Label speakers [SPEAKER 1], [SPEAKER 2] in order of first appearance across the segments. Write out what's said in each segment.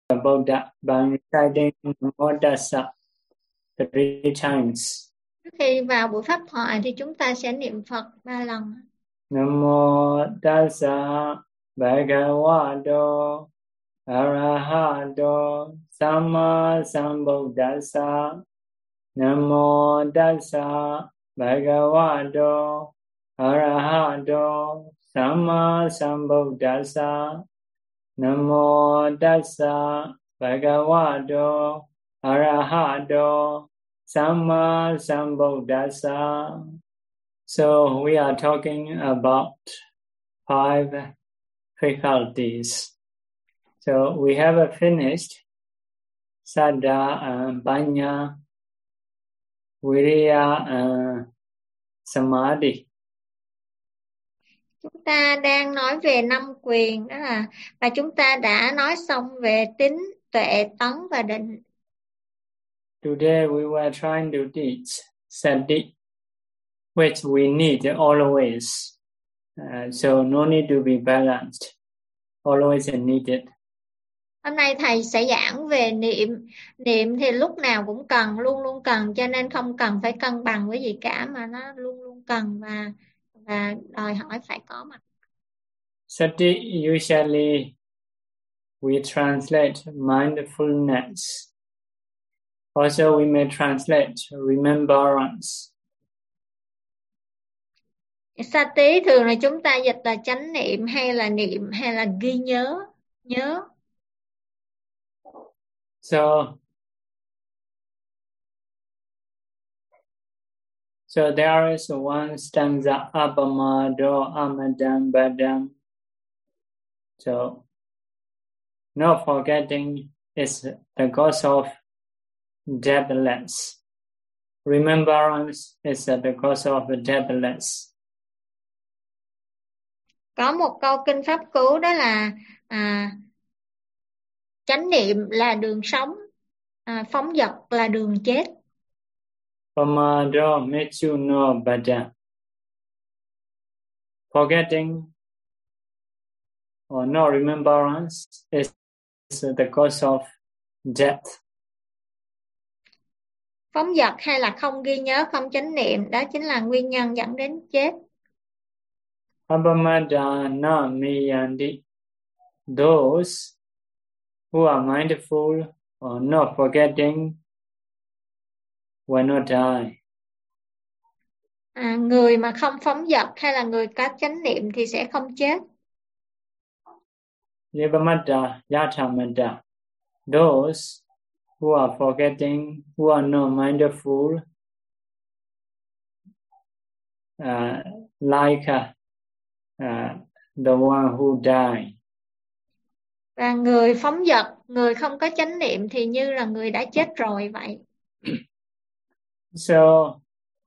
[SPEAKER 1] Buddha by reciting Namo Tassa 3 times.
[SPEAKER 2] Trước khi vào buổi pháp thoại thì chúng ta sẽ niệm Phật 3 lần.
[SPEAKER 1] Namo Tassa Bhagavato Arahato Samma Sambuddhassa. Namo Tassa Bhagavato Arahato Samma Sambuddhassa. Namo Tassa Bhagavato Arahato Samma Sambuddhassa. So we are talking about 5 faculties. So we have finished Saddha, Panya, Viriya, Samadhi.
[SPEAKER 2] Chúng ta đang nói về 5 quyền, đó là và chúng ta đã nói xong về tín, tuệ, tấn và định.
[SPEAKER 1] Today we were trying to teach Sati, which we need always. So no need to be balanced. Always needed.
[SPEAKER 2] Hôm nay thầy sẽ giảng về niệm. Niệm thì lúc nào cũng cần, luôn luôn cần, cho nên không cần phải cân bằng với gì cả, mà nó luôn luôn cần và đòi hỏi phải có mặt.
[SPEAKER 1] Sati usually we translate mindfulness. Also we may translate remembrance.
[SPEAKER 2] Sati thường là chúng ta dịch là chánh niệm hay là ghi nhớ.
[SPEAKER 1] So there is one stanza, Abhamado Amadam Badam. So not forgetting is the cause of deathless. Remembrance is the cause of deathless.
[SPEAKER 2] Có một câu kinh pháp cú đó là chánh niệm là đường sống, phóng dật là đường chết.
[SPEAKER 1] Pamado mechuno bada. Forgetting or no remembrance is the cause of death.
[SPEAKER 2] Phóng dật hay là không ghi nhớ, không chánh niệm, đó chính là nguyên nhân dẫn đến chết.
[SPEAKER 1] Abhamadana miyandi. Those who are mindful or not forgetting will not die.
[SPEAKER 2] Người mà không phóng dật hay là người có chánh niệm thì sẽ không chết.
[SPEAKER 1] Yevamada yathamada. Those who are forgetting, who are not mindful, like the one who died.
[SPEAKER 2] Và người phóng dật, người không có chánh niệm thì như là người đã chết rồi vậy.
[SPEAKER 1] So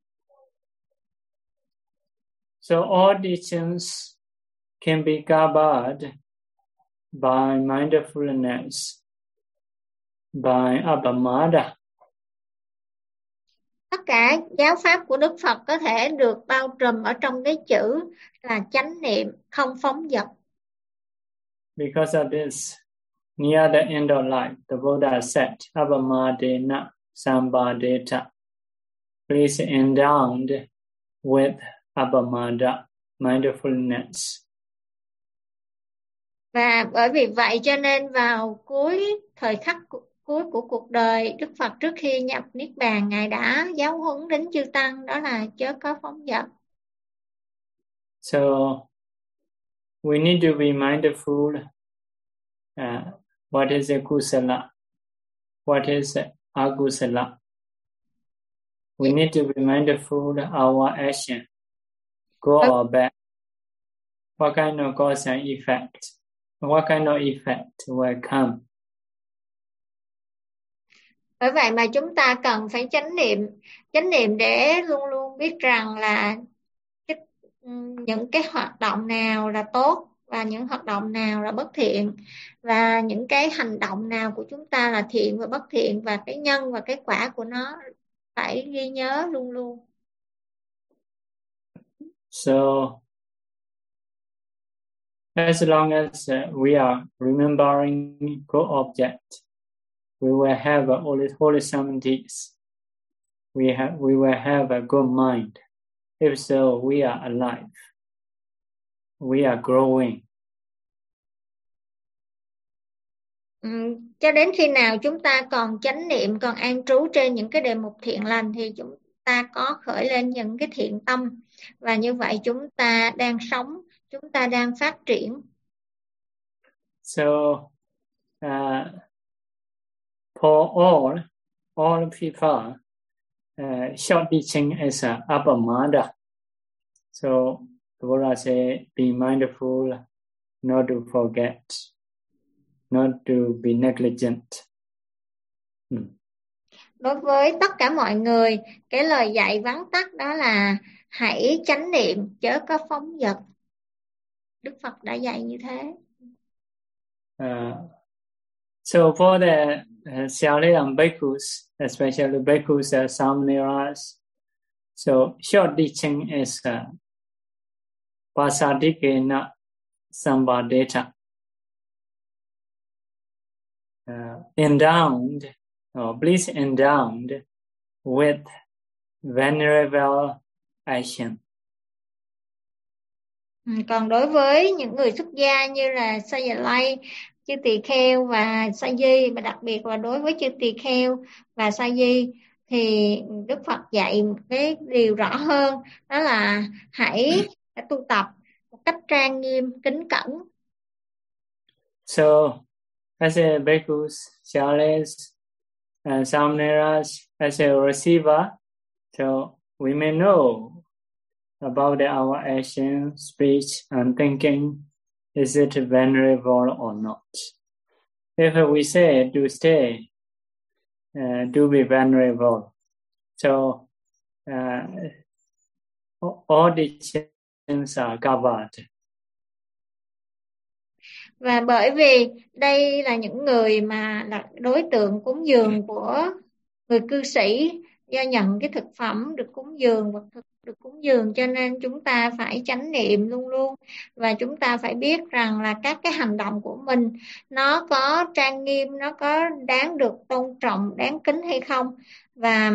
[SPEAKER 1] all teachings can be covered by mindfulness, by Abhamada.
[SPEAKER 2] Tất cả giáo pháp của Đức Phật có thể được bao trùm ở trong cái chữ là chánh niệm, không phóng dật.
[SPEAKER 1] Because of this, near the end of life, the Buddha said, Abhamadena Sambhadeta. Please endowed with Abhamada, mindfulness.
[SPEAKER 2] Và bởi vì vậy cho nên vào thời khắc cuối của cuộc đời Đức Phật, trước khi nhập Niết Bàn, Ngài đã giáo huấn đến chư Tăng, đó là chớ có phóng dật.
[SPEAKER 1] So we need to be mindful. What is a kusala? What is akusala? We need to be mindful our action, good or bad. What kind of cause and effect? What kind of effect will come?
[SPEAKER 2] Bởi vậy mà chúng ta cần phải chánh niệm để luôn luôn biết rằng là những cái hoạt động nào là tốt và những hoạt động nào là bất thiện, và những cái hành động nào của chúng ta là thiện và bất thiện, và cái nhân và cái quả của nó phải ghi nhớ luôn luôn.
[SPEAKER 1] So As long as we are remembering good object, we will have a wholesome deeds. We will have a good mind. If so, we are alive. We are growing.
[SPEAKER 2] Cho đến khi nào chúng ta còn chánh niệm, còn an trú trên những cái đề mục thiện lành thì chúng ta có khởi lên những cái thiện tâm, và như vậy chúng ta đang sống, chúng ta đang phát triển.
[SPEAKER 1] So, for all people, short teaching is apamada. So, the Buddha said, be mindful, not to forget, not to be negligent.
[SPEAKER 2] Đối với tất cả mọi người, cái lời dạy vắn tắt đó là hãy chánh niệm, chớ có phóng dật. Đức Phật đã dạy như thế.
[SPEAKER 1] So for the Xiaoliang bhikkhus, especially bhikkhus and samaneras, so short teaching is pasadikena sambadeta, endowed or bliss endowed with venerable action.
[SPEAKER 2] Còn đối với những người xuất gia như là Sa Già Lay, chư tỳ kheo và sa di, và đặc biệt là đối với chư tỳ kheo và sa di, thì Đức Phật dạy cái điều rõ hơn, đó là hãy tu tập một cách trang nghiêm, kính cẩn.
[SPEAKER 1] So, as a bhikkhus, Xiaoles, and samaneras, as a receiver, so we may know about our action, speech, and thinking. Is it venerable or not? If we say to stay, to be venerable, so all the actions are covered.
[SPEAKER 2] Và bởi vì đây là những người mà là đối tượng cúng dường của người cư sĩ, do nhận cái thực phẩm được cúng dường, vật thực được cúng dường, cho nên chúng ta phải chánh niệm luôn luôn, và chúng ta phải biết rằng là các cái hành động của mình nó có trang nghiêm, nó có đáng được tôn trọng, đáng kính hay không, và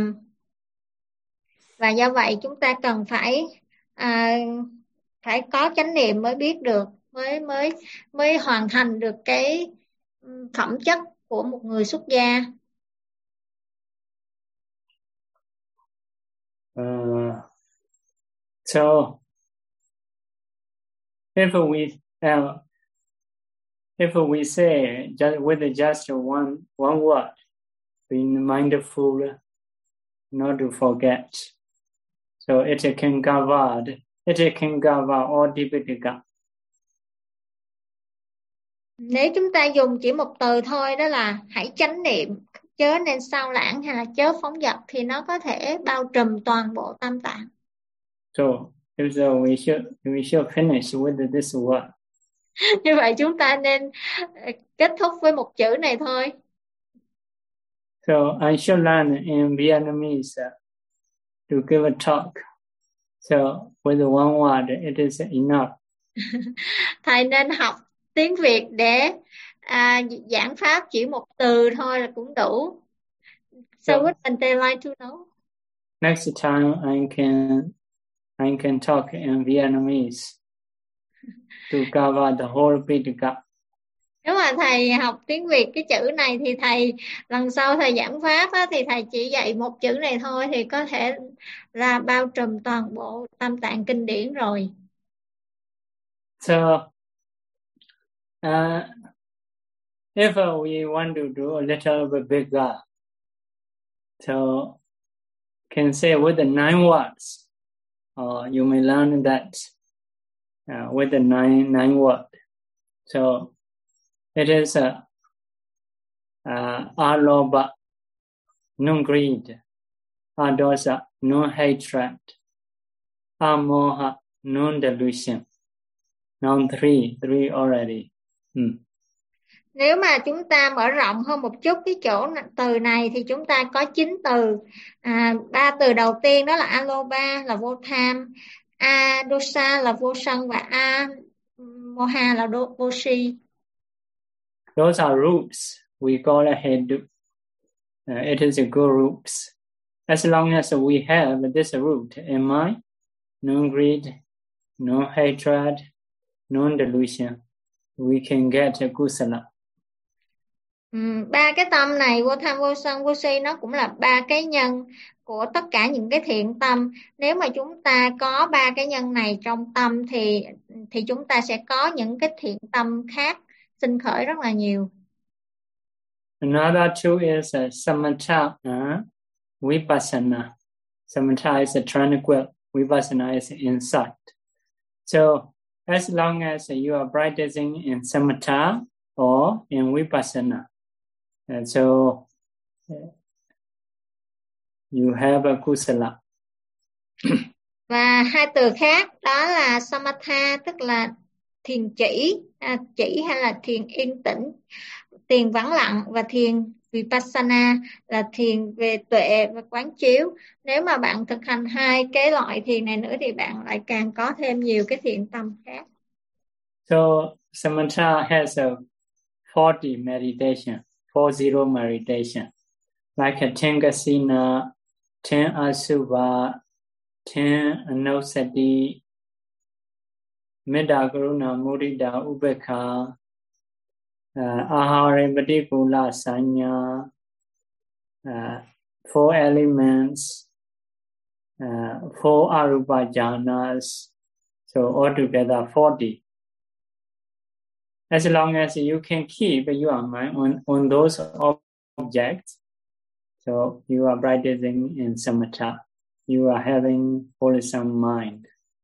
[SPEAKER 2] do vậy chúng ta cần phải có chánh niệm mới biết được, mới hoàn thành được cái phẩm chất của một người xuất gia.
[SPEAKER 1] So, if we say just one word, be mindful, not to forget, so it can cover all Tipitaka.
[SPEAKER 2] Nếu chúng ta dùng chỉ một từ thôi, đó là hãy chánh niệm, chớ nên sao lãng hay là chớ phóng dật, thì nó có thể bao trùm toàn bộ tam tạng.
[SPEAKER 1] So we should finish with this word.
[SPEAKER 2] Như vậy chúng ta nên kết thúc với một chữ này thôi.
[SPEAKER 1] So I should learn in Vietnamese to give a talk. So with one word, it is enough.
[SPEAKER 2] Thầy nên học tiếng Việt để giảng pháp chỉ một từ thôi là cũng đủ. So would they like to know?
[SPEAKER 1] Next time I can talk in Vietnamese to cover the whole Pitaka.
[SPEAKER 2] Nếu mà thầy học tiếng Việt cái chữ này thì thầy lần sau thầy giảng pháp á, thì thầy chỉ dạy một chữ này thôi thì có thể là bao trùm toàn bộ tam tạng kinh điển rồi.
[SPEAKER 1] So if we want to do a little bit bigger, so can say with the 9 words, or you may learn that with the nine word. So it is aloba, no greed, adosa, no hatred, amoha, no delusion. Now three already.
[SPEAKER 2] Nếu mà chúng ta mở rộng hơn một chút cái chỗ từ này thì chúng ta có 9 từ. 3 từ đầu tiên đó là aloba là vô tham, adosa là vô sân, và moha là vô si.
[SPEAKER 1] Those are roots. We call it hedu. It is a good roots. As long as we have this root in mind, no greed, no hatred, no delusion, we can get a kusala.
[SPEAKER 2] Ba cái tâm này, vô tham, vô sân, vô si, nó cũng là ba cái nhân của tất cả những cái thiện tâm. Nếu mà chúng ta có ba cái nhân này trong tâm thì chúng ta sẽ có những cái thiện tâm khác sinh khởi rất là nhiều.
[SPEAKER 1] Another two is samatha, vipassana. Samatha is a tranquil, vipassana is insight. So as long as you are practicing in samatha or in vipassana, and so you have a kusala.
[SPEAKER 2] Và hai từ khác đó là samatha, tức là thiền chỉ hay là thiền yên tĩnh, thiền vắng lặng, và thiền vipassana là thiền về tuệ và quán chiếu. Nếu mà bạn thực hành hai cái loại thiền này nữa thì bạn lại càng có thêm nhiều cái thiện tâm khác.
[SPEAKER 1] So samatha has a 40 meditation, 40 meditation, like a 10 kasina, 10 asubha, 10 anusati, Metta Karuna Mudita Ubekha, Ahare Patikula Sanya, 4 elements, 4 Arupa Jhanas, so altogether 40. As long as you can keep your mind on those objects, so you are practicing in samatha, you are having wholesome mind.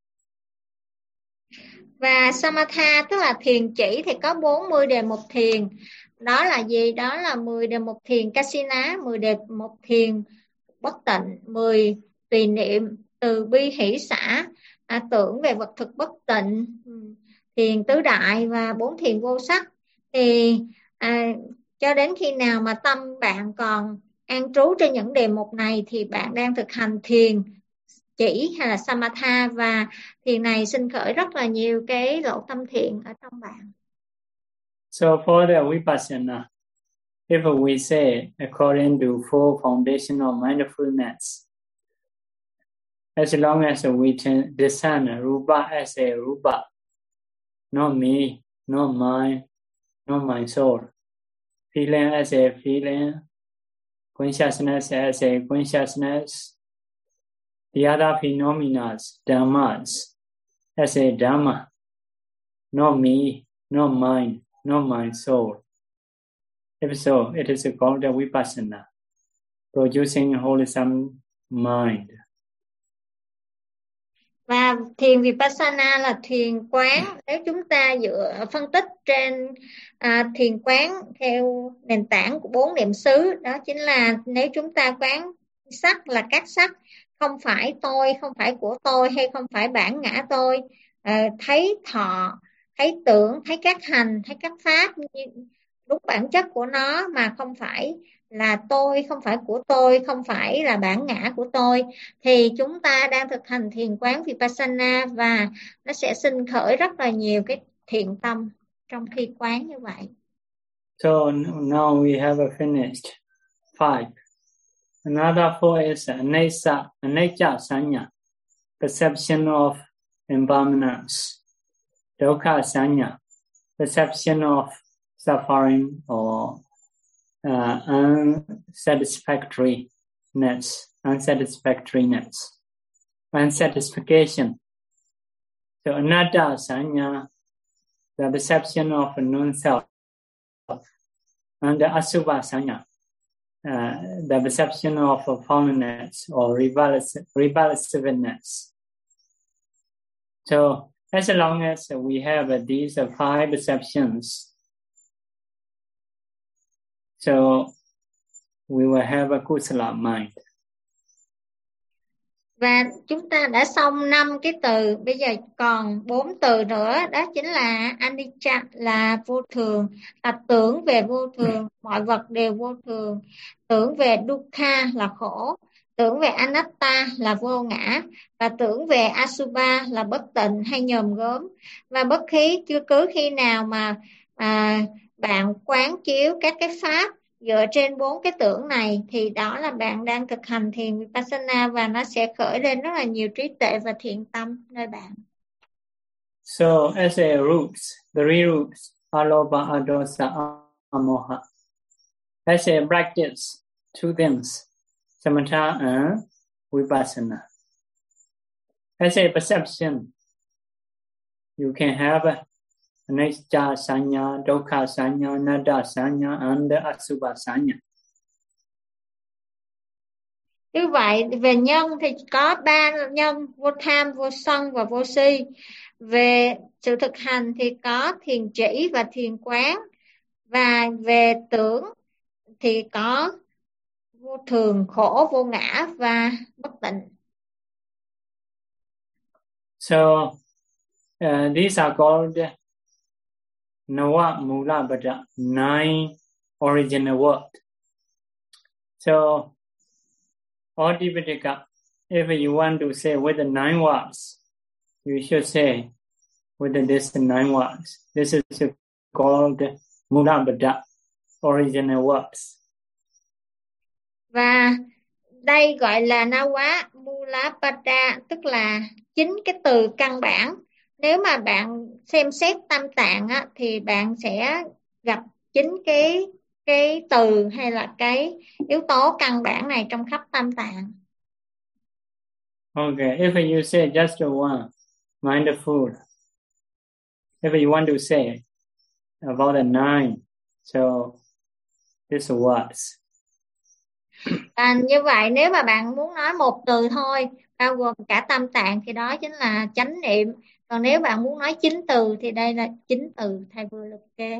[SPEAKER 2] Và samatha tức là thiền chỉ thì có 40 đề mục thiền. Đó là gì? Đó là 10 đề mục thiền kasina, 10 đề mục thiền bất tịnh, 10 tùy niệm, từ bi hỷ xả, tưởng về vật thực bất tịnh, thiền tứ đại và 4 thiền vô sắc. Thì cho đến khi nào mà tâm bạn còn an trú trên những đề mục này thì bạn đang thực hành thiền chỉ hay là samatha, và thiền này sinh khởi rất là nhiều cái lộ tâm thiện ở trong bạn.
[SPEAKER 1] So for the vipassana, if we say according to 4 foundational mindfulness, as long as we discern rupa as a rupa, not me, not mine, not my soul, feeling as a feeling, consciousness as a consciousness, the other phenomena, dhammas, as a dhamma, not me, not mine, not my soul. If so, it is called a vipassana, producing wholesome mind.
[SPEAKER 2] Và thiền vipassana là thiền quán. Nếu chúng ta phân tích trên thiền quán theo nền tảng của 4 niệm xứ, đó chính là nếu chúng ta quán sắc là các sắc, không phải tôi, không phải của tôi, hay không phải bản ngã tôi, thấy thọ, thấy tưởng, thấy các hành, thấy các pháp đúng bản chất của nó, mà không phải là tôi, không phải của tôi, không phải là bản ngã của tôi, thì chúng ta đang thực hành thiền quán vipassana, và nó sẽ sinh khởi rất là nhiều cái thiện tâm trong khi quán như vậy.
[SPEAKER 1] So now we have finished 5. Another 4 is anicca sanya, perception of impermanence. Dukkha sanya, perception of suffering or unsatisfactoriness, unsatisfaction. So anatta sanya, the perception of non-self, and the asubha sanya, the perception of foreignness or revulsiveness. So as long as we have these 5 perceptions, so we will have a kusala mind.
[SPEAKER 2] Và chúng ta đã xong 5 cái từ, bây giờ còn 4 từ nữa, đó chính là anicca là vô thường, là tưởng về vô thường, mọi vật đều vô thường, tưởng về dukkha là khổ, tưởng về anatta là vô ngã, và tưởng về asubha là bất tịnh hay nhòm gớm. Và bất cứ khi nào mà bạn quán chiếu các cái pháp dựa trên 4 cái tưởng này, thì đó là bạn đang thực hành thiền vipassana, và nó sẽ khởi lên rất là nhiều trí tuệ và thiện tâm nơi bạn.
[SPEAKER 1] So as a roots, the three roots, aloba, adosa, amoha. As a practice, two things, samatha and vipassana. As a perception, you can have anicca sanya, dukkha sanya, anatta sanya, and asubha sanya.
[SPEAKER 2] Như vậy, về nhân thì có 3 nhân: vô tham, vô sân và vô si. Về sự thực hành thì có thiền chỉ và thiền quán. Và về tưởng thì có vô thường, khổ, vô ngã và bất tịnh.
[SPEAKER 1] So these are called Nava Mula Bada, 9 original words. So Adipataka, if you want to say with the 9 words, you should say with this 9 words. This is called Mula Bada, original words.
[SPEAKER 2] Và đây gọi là Nawa Mulapada, tức là 9 cái từ căn bản. Nếu mà bạn xem xét tam tạng á, thì bạn sẽ gặp 9 cái từ hay là cái yếu tố căn bản này trong khắp tam tạng.
[SPEAKER 1] Okay, if you say just one, mindful, if you want to say about the 9, so this words.
[SPEAKER 2] Như vậy nếu mà bạn muốn nói một từ thôi, bao gồm cả tam tạng, thì đó chính là chánh niệm. Còn nếu bạn muốn nói 9 từ thì đây là 9 từ thầy vừa liệt kê.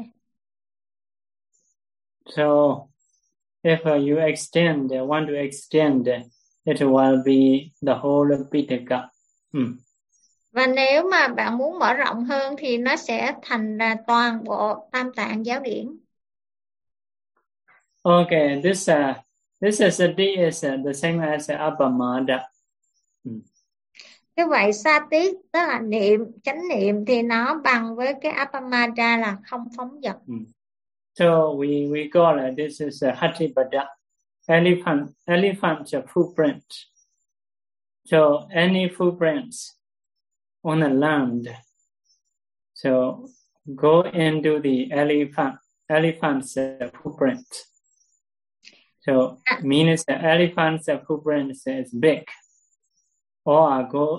[SPEAKER 1] So if you want to extend, it will be the whole Pitaka.
[SPEAKER 2] Và nếu mà bạn muốn mở rộng hơn thì nó sẽ thành là toàn bộ tam tạng giáo điển.
[SPEAKER 1] Okay, this sati is the same as appamada.
[SPEAKER 2] Cái vậy sati tức là niệm, chánh niệm, thì nó bằng với cái appamada là không phóng dật.
[SPEAKER 1] So we call it, this is a hatipada, elephant footprint. So any footprints on the land, so go into the elephant's footprint. So means the elephant's footprint is big, or will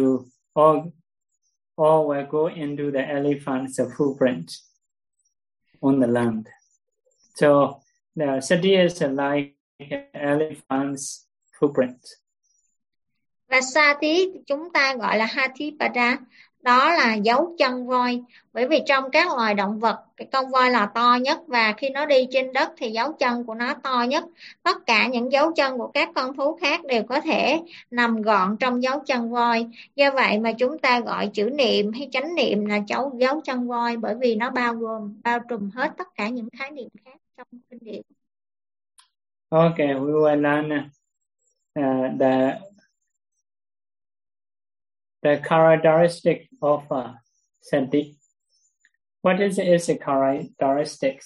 [SPEAKER 1] go into the elephant's footprint on the land. So the city is like elephant's footprint.
[SPEAKER 2] Và sati chúng ta gọi là hatipada, đó là dấu chân voi. Bởi vì trong các loài động vật, cái con voi là to nhất, và khi nó đi trên đất thì dấu chân của nó to nhất. Tất cả những dấu chân của các con thú khác đều có thể nằm gọn trong dấu chân voi. Do vậy mà chúng ta gọi chữ niệm hay chánh niệm là dấu chân voi, bởi vì nó bao trùm hết tất cả những khái niệm khác trong kinh điển.
[SPEAKER 1] Okay, we will learn the characteristic of sati. What is its characteristics?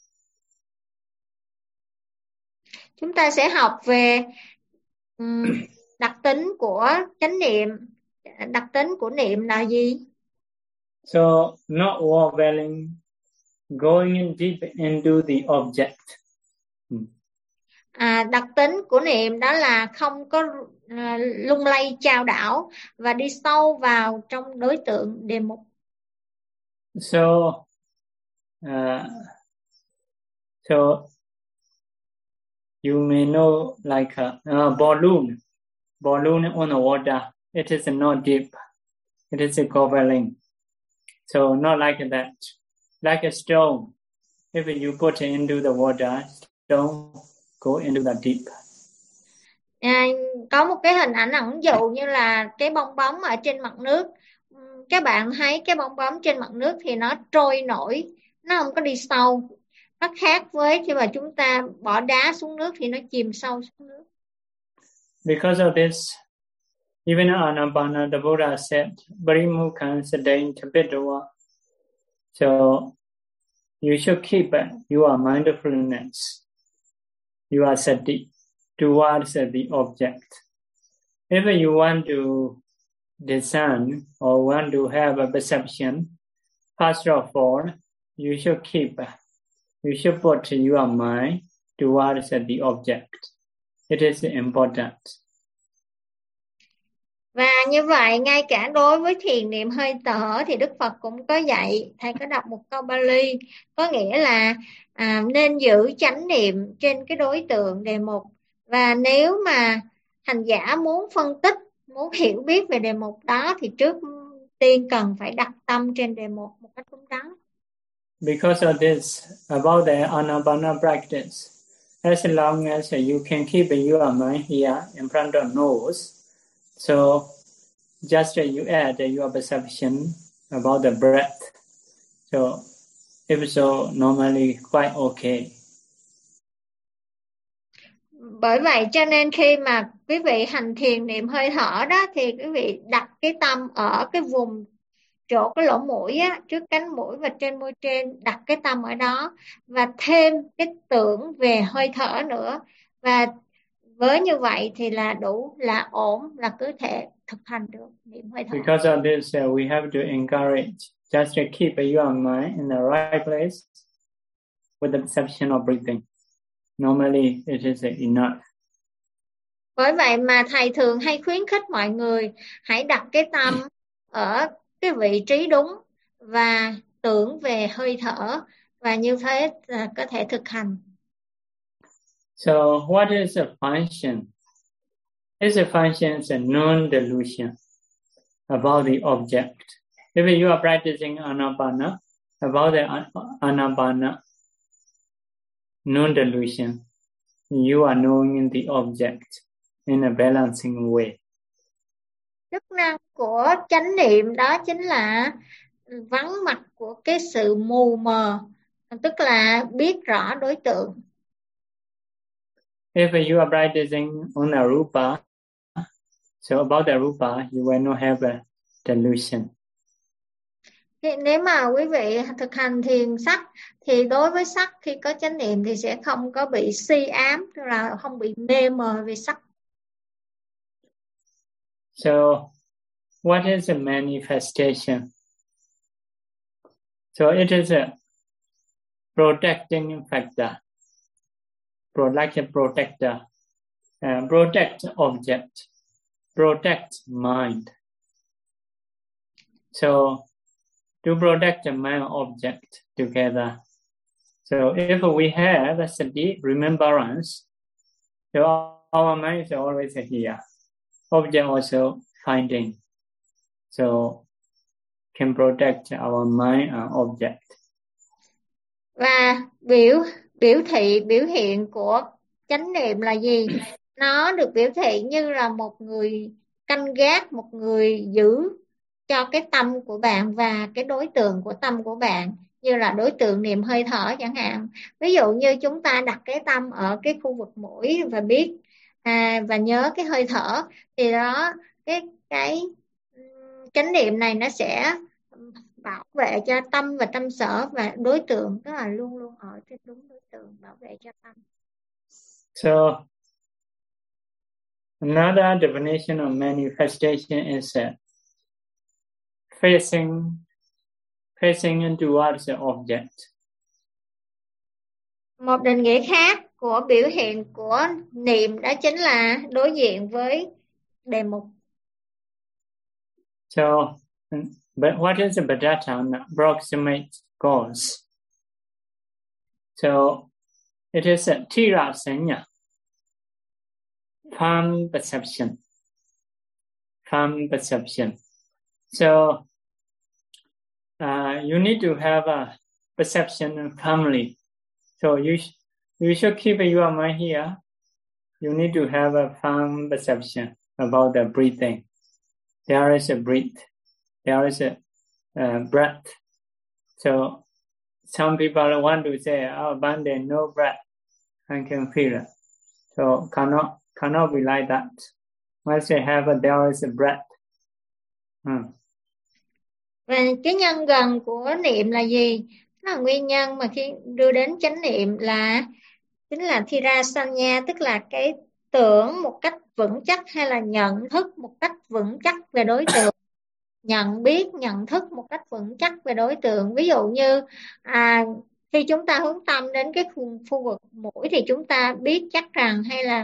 [SPEAKER 2] Chúng ta sẽ học về đặc tính của chánh niệm. Đặc tính của niệm là gì?
[SPEAKER 1] So not wobbling, going in deep into the object.
[SPEAKER 2] Đặc tính của niệm đó là không có lung lay chao đảo và đi sâu vào trong đối tượng đề mục.
[SPEAKER 1] So you may know like a balloon on the water. It is not deep. It is wobbling. So not like that. Like a stone. If you put it into the water, stone go into the deep.
[SPEAKER 2] Có một cái hình ảnh ẩn dụ như là cái bong bóng ở trên mặt nước. Các bạn thấy cái bong bóng trên mặt nước thì nó trôi nổi, nó không có đi sâu. Nó khác với khi mà chúng ta bỏ đá xuống nước thì nó chìm sâu xuống nước.
[SPEAKER 1] because of this, even Anapana, the Buddha said, Parimukhan Sadain Tapitawa. So you should keep your mindfulness, your sati, towards the object. If you want to discern or want to have a perception, first of all, you should put your mind towards the object. It is important.
[SPEAKER 2] Và như vậy, ngay cả đối với thiền niệm hơi thở thì Đức Phật cũng có dạy. Thầy có đọc một câu Pali, có nghĩa là nên giữ chánh niệm trên cái đối tượng đề mục. Và nếu mà hành giả muốn phân tích, muốn hiểu biết về đề mục đó thì trước tiên cần phải đặt tâm trên đề mục một cách đúng đắn.
[SPEAKER 1] Because of this, about the Anapana practice, as long as you can keep your mind here in front of nose, so just you add your perception about the breath. So if so, normally quite okay.
[SPEAKER 2] Bởi vậy cho nên khi mà quý vị hành thiền niệm hơi thở đó thì quý vị đặt cái tâm ở cái vùng chỗ cái lỗ mũi á, trước cánh mũi và trên môi trên, đặt cái tâm ở đó và thêm cái tưởng về hơi thở nữa. Và với như vậy thì là đủ, là ổn, là cứ thể thực hành được niệm hơi thở.
[SPEAKER 1] Because of this, we have to encourage just to keep your mind in the right place with the perception of breathing. Normally, it is enough.
[SPEAKER 2] Bởi vậy mà thầy thường hay khuyến khích mọi người hãy đặt cái tâm ở cái vị trí đúng và tưởng về hơi thở, và như thế là có thể thực hành.
[SPEAKER 1] So, what is a function? Its function is a non-delusion about the object. If you are practicing Anapana, about the Anapana non-delusion, you are knowing the object in a balancing way.
[SPEAKER 2] Chức năng của chánh niệm đó chính là vắng mặt của cái sự mù mờ, tức là biết rõ đối tượng.
[SPEAKER 1] If you are practicing on a rupa, so about the rupa, you will not have a delusion.
[SPEAKER 2] Nếu mà quý vị thực hành thiền sắc thì đối với sắc, khi có chánh niệm thì sẽ không có bị si ám, tức là không bị mê mờ về sắc.
[SPEAKER 1] So, what is a manifestation? So it is a protecting factor, like a protector, protect object, protect mind. So to protect the mind and object together. So if we have a sati, remembrance, so our mind is always here. Object also finding. So can protect our mind and object.
[SPEAKER 2] Và biểu hiện của chánh niệm là gì? Nó được biểu thị như là một người canh gác, một người giữ cho cái tâm của bạn và cái đối tượng của tâm của bạn, như là đối tượng niệm hơi thở chẳng hạn. Ví dụ như chúng ta đặt cái tâm ở cái khu vực mũi và biết và nhớ cái hơi thở, thì đó cái chánh niệm này nó sẽ bảo vệ cho tâm và tâm sở và đối tượng, tức là luôn luôn ở trên đúng đối tượng, bảo vệ cho tâm.
[SPEAKER 1] So another definition of manifestation is facing towards the object.
[SPEAKER 2] Một định nghĩa khác của biểu hiện của niệm đó chính là đối diện với đề mục.
[SPEAKER 1] So, but what is the Bhattacharya approximate cause? So, it is a tira sanya, firm perception. So, you need to have a perception firmly. So you should keep your mind here. You need to have a firm perception about the breathing. There is a breath. There is a breath. So some people want to say, "Oh, Bande, no breath. I can feel it." So cannot be like that. Once you have there is a breath.
[SPEAKER 2] Và cái nhân gần của niệm là gì? Nó là nguyên nhân mà khi đưa đến chánh niệm là chính là thirasanya, tức là cái tưởng một cách vững chắc hay là nhận thức một cách vững chắc về đối tượng, nhận biết, nhận thức một cách vững chắc về đối tượng. Ví dụ như khi chúng ta hướng tâm đến cái khu vực mũi thì chúng ta biết chắc rằng hay là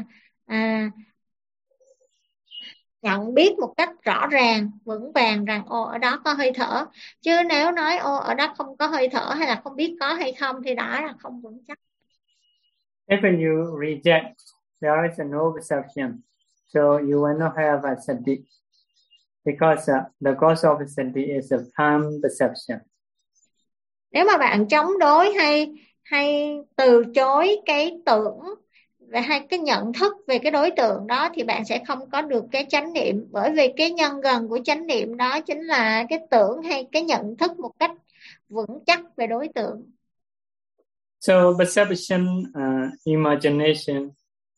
[SPEAKER 2] nhận biết một cách rõ ràng, vững vàng rằng ở đó có hơi thở. Chứ nếu nói ở đó không có hơi thở hay là không biết có hay không thì đó là không vững chắc.
[SPEAKER 1] If you reject, there is no perception, so you will not have a sati, because the cause of sati is a calm perception.
[SPEAKER 2] Nếu mà bạn chống đối hay từ chối cái tưởng và hay cái nhận thức về cái đối tượng đó thì bạn sẽ không có được cái chánh niệm, bởi vì cái nhân gần của chánh niệm đó chính là cái tưởng hay cái nhận thức một cách vững chắc về đối tượng.
[SPEAKER 1] So perception, imagination,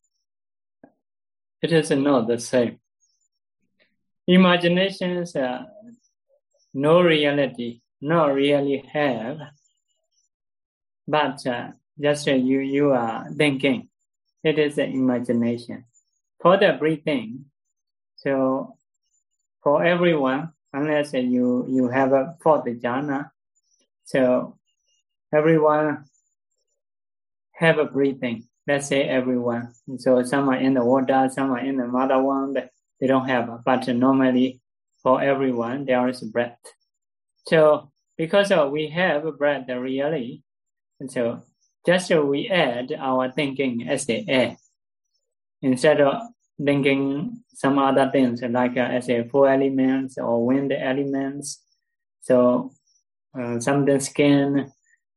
[SPEAKER 1] it is not the same. Imagination is no reality, not really have, but just you are thinking. It is an imagination. For the breathing, so for everyone, unless you have a fourth jhana, so everyone have a breathing. Let's say everyone. So some are in the water, some are in the mother womb. They don't have, but normally for everyone there is breath. So because we have a breath really, and so just we add our thinking as the air instead of thinking some other things like as a four elements or wind elements. So something skin.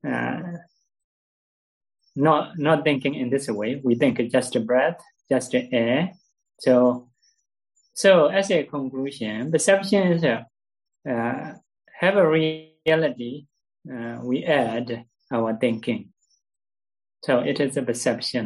[SPEAKER 1] Not thinking in this way. We think just a breath, just the air. So as a conclusion, perception is have a reality. We add our thinking. So it is a perception.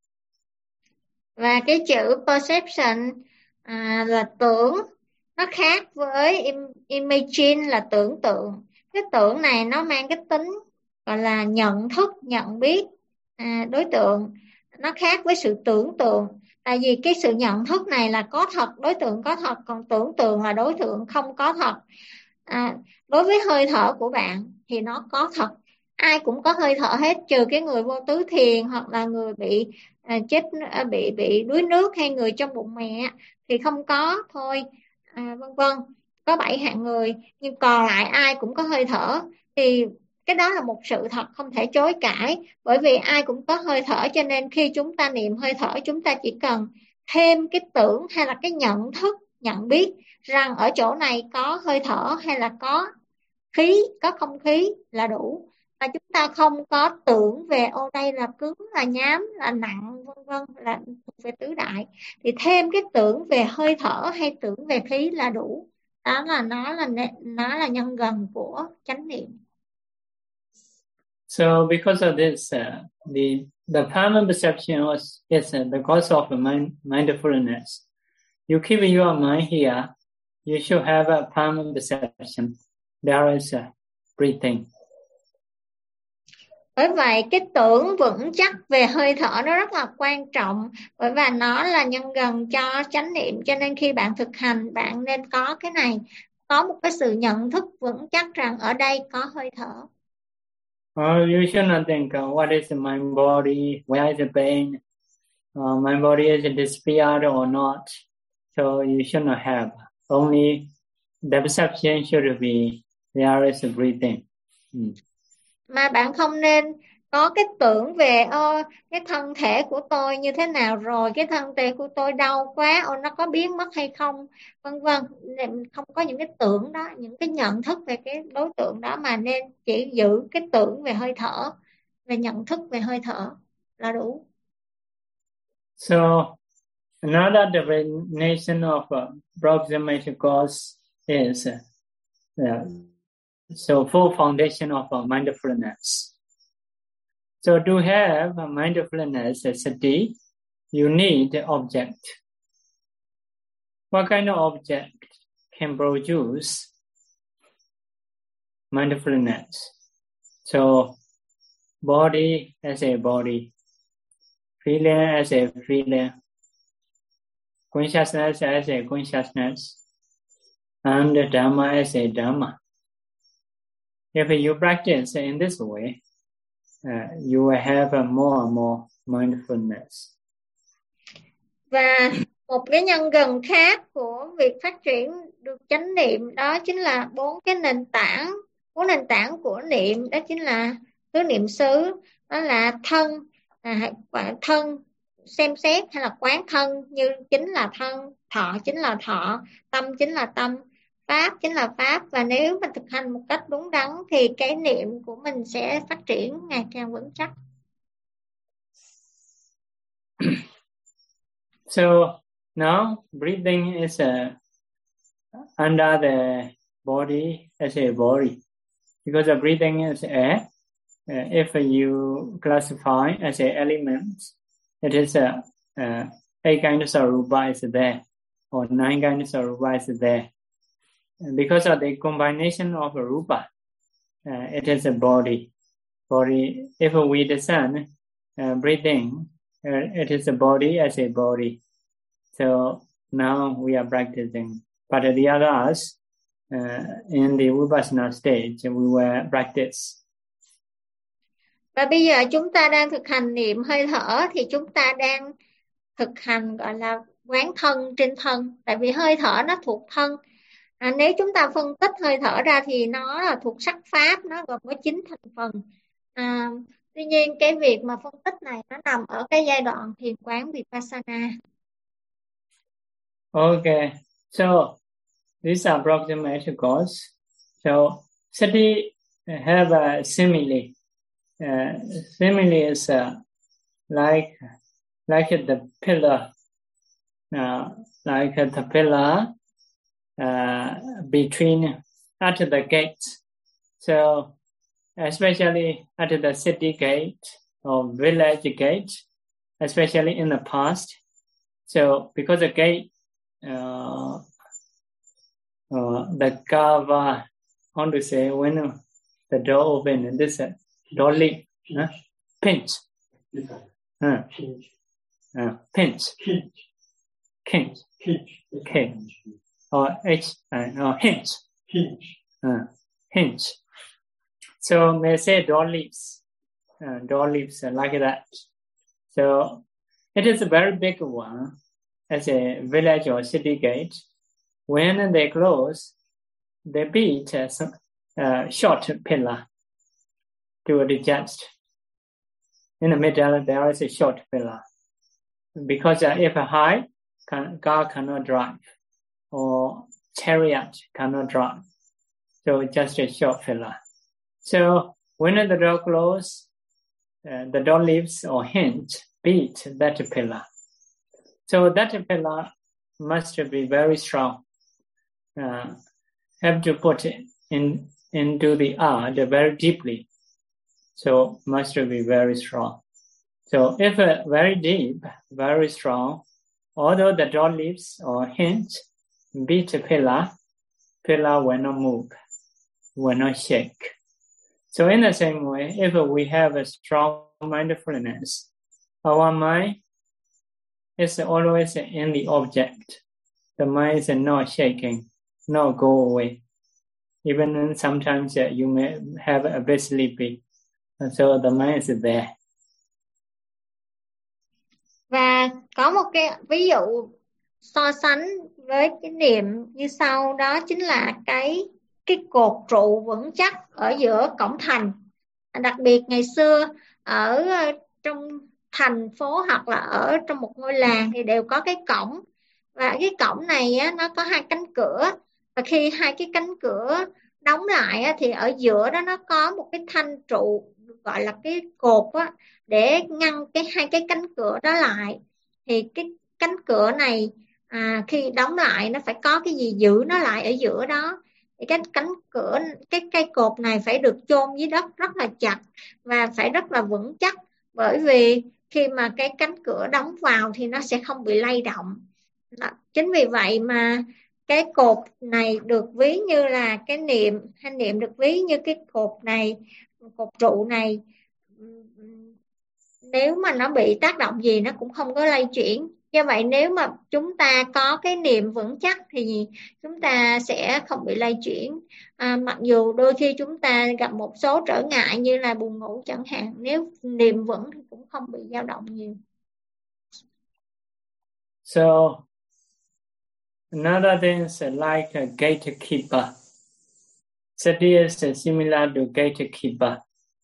[SPEAKER 2] Và cái chữ perception là tưởng, nó khác với imagine là tưởng tượng. Cái tưởng này nó mang cái tính gọi là nhận thức, nhận biết đối tượng. Nó khác với sự tưởng tượng. Tại vì cái sự nhận thức này là có thật, đối tượng có thật, còn tưởng tượng là đối tượng không có thật. Đối với hơi thở của bạn thì nó có thật. Ai cũng có hơi thở hết, trừ cái người vô tứ thiền hoặc là người bị bị đuối nước hay người trong bụng mẹ thì không có thôi, vân vân. Có 7 hạng người, nhưng còn lại ai cũng có hơi thở. Thì cái đó là một sự thật không thể chối cãi, bởi vì ai cũng có hơi thở, cho nên khi chúng ta niệm hơi thở, chúng ta chỉ cần thêm cái tưởng hay là cái nhận thức, nhận biết rằng ở chỗ này có hơi thở hay là có khí, có không khí là đủ. Và chúng ta không có tưởng về đây là cứng, là nhám, là nặng, vân vân, là về tứ đại. Thì thêm cái tưởng về hơi thở hay tưởng về khí là đủ. Đó là nó là nhân gần của chánh niệm.
[SPEAKER 1] So because of this, the permanent perception is the cause of mindfulness. You keep your mind here, you should have a permanent perception. There is breathing.
[SPEAKER 2] Bởi vậy cái tưởng vững chắc về hơi thở nó rất là quan trọng, bởi vì nó là nhân gần cho chánh niệm. Cho nên khi bạn thực hành, bạn nên có cái này, có một cái sự nhận thức vững chắc rằng ở đây có hơi thở.
[SPEAKER 1] You should not think what is my body, where is the pain, my body is disappeared or not. So you should not have. Only the perception should be there is breathing.
[SPEAKER 2] Mà bạn không nên có cái tưởng về cái thân thể của tôi như thế nào rồi, cái thân thể của tôi đau quá, nó có biến mất hay không, vân vân. Không có những cái tưởng đó, những cái nhận thức về cái đối tượng đó, mà nên chỉ giữ cái tưởng về hơi thở, về nhận thức về hơi thở là đủ.
[SPEAKER 1] So another definition of proximate cause is so full foundation of mindfulness. So to have mindfulness, sati, you need the object. What kind of object can produce mindfulness? So, body as a body, feeling as a feeling, consciousness as a consciousness, and Dhamma as a Dhamma. If you practice in this way, you will have more and more mindfulness.
[SPEAKER 2] Và một cái nhân gần khác của việc phát triển được chánh niệm đó chính là bốn nền tảng của niệm, đó chính là tứ niệm xứ, đó là thân xem xét hay là quán thân như chính là thân, thọ chính là thọ, tâm chính là tâm, pháp chính là pháp. Và nếu mình thực hành một cách đúng đắn thì cái niệm của mình sẽ phát triển ngày càng vững chắc.
[SPEAKER 1] So now breathing is under the body as a body, because the breathing is air. If you classify as an element, it is 8 kinds of rupa is there, or 9 kinds of rupa is there. Because of the combination of rupa, it is a body. If we discern breathing, it is a body as a body. So now we are practicing. But the others, in the Vipassana stage, we will practice.
[SPEAKER 2] Và bây giờ chúng ta đang thực hành niệm hơi thở thì chúng ta đang thực hành gọi là quán thân trên thân. Tại vì hơi thở nó thuộc thân. Nếu chúng ta phân tích hơi thở ra thì nó là thuộc sắc pháp, nó gồm có 9 thành phần. Tuy nhiên cái việc mà phân tích này nó nằm ở cái giai đoạn thiền quán Vipassana.
[SPEAKER 1] Okay, so these are approximate goals. So sati have a simile. Simile is like the pillar, between at the gate. So especially at the city gate or village gate, especially in the past. So because the gate, the kava, how to say, when the door open, this door leaf, pinch, pinch, or hinge. So may say door leaves like that. So it is a very big one as a village or city gate. When they close, they beat a short pillar to adjust. In the middle, there is a short pillar. Because if high, car cannot drive, or chariot cannot drive. So just a short pillar. So when the door closes, the door leaves or hinge beat that pillar. So that pillar must be very strong. Have to put it into the earth very deeply. So must be very strong. So if very deep, very strong, although the door leaves or hinge beat the pillar will not move, will not shake. So in the same way, if we have a strong mindfulness, our mind is always in the object. The mind is not shaking, not go away. Even sometimes you may have a bit sleepy. So the mind is there.
[SPEAKER 2] Và có một cái ví dụ so sánh với cái niệm như sau, đó chính là cái cột trụ vững chắc ở giữa cổng thành. Đặc biệt ngày xưa ở trong thành phố hoặc là ở trong một ngôi làng thì đều có cái cổng, và cái cổng này á, nó có 2 cánh cửa, và khi 2 cái cánh cửa đóng lại á, thì ở giữa đó nó có một cái thanh trụ gọi là cái cột á, để ngăn 2 cái cánh cửa đó lại. Thì cái cánh cửa này khi đóng lại nó phải có cái gì giữ nó lại ở giữa đó. Thì cái cánh cửa, cái cây cột này phải được chôn dưới đất rất là chặt và phải rất là vững chắc, bởi vì khi mà cái cánh cửa đóng vào thì nó sẽ không bị lay động. Đó. Chính vì vậy mà cái cột này được ví như là cái niệm, hay niệm được ví như cái cột này, cột trụ này. Nếu mà nó bị tác động gì nó cũng không có lay chuyển. Do vậy nếu mà chúng ta có cái niệm vững chắc thì chúng ta sẽ không bị lay chuyển. Mặc dù đôi khi chúng ta gặp một số trở ngại như là buồn ngủ chẳng hạn, nếu niệm vững thì cũng không bị dao động nhiều.
[SPEAKER 1] So another thing is like a gatekeeper. Sati is similar to gatekeeper.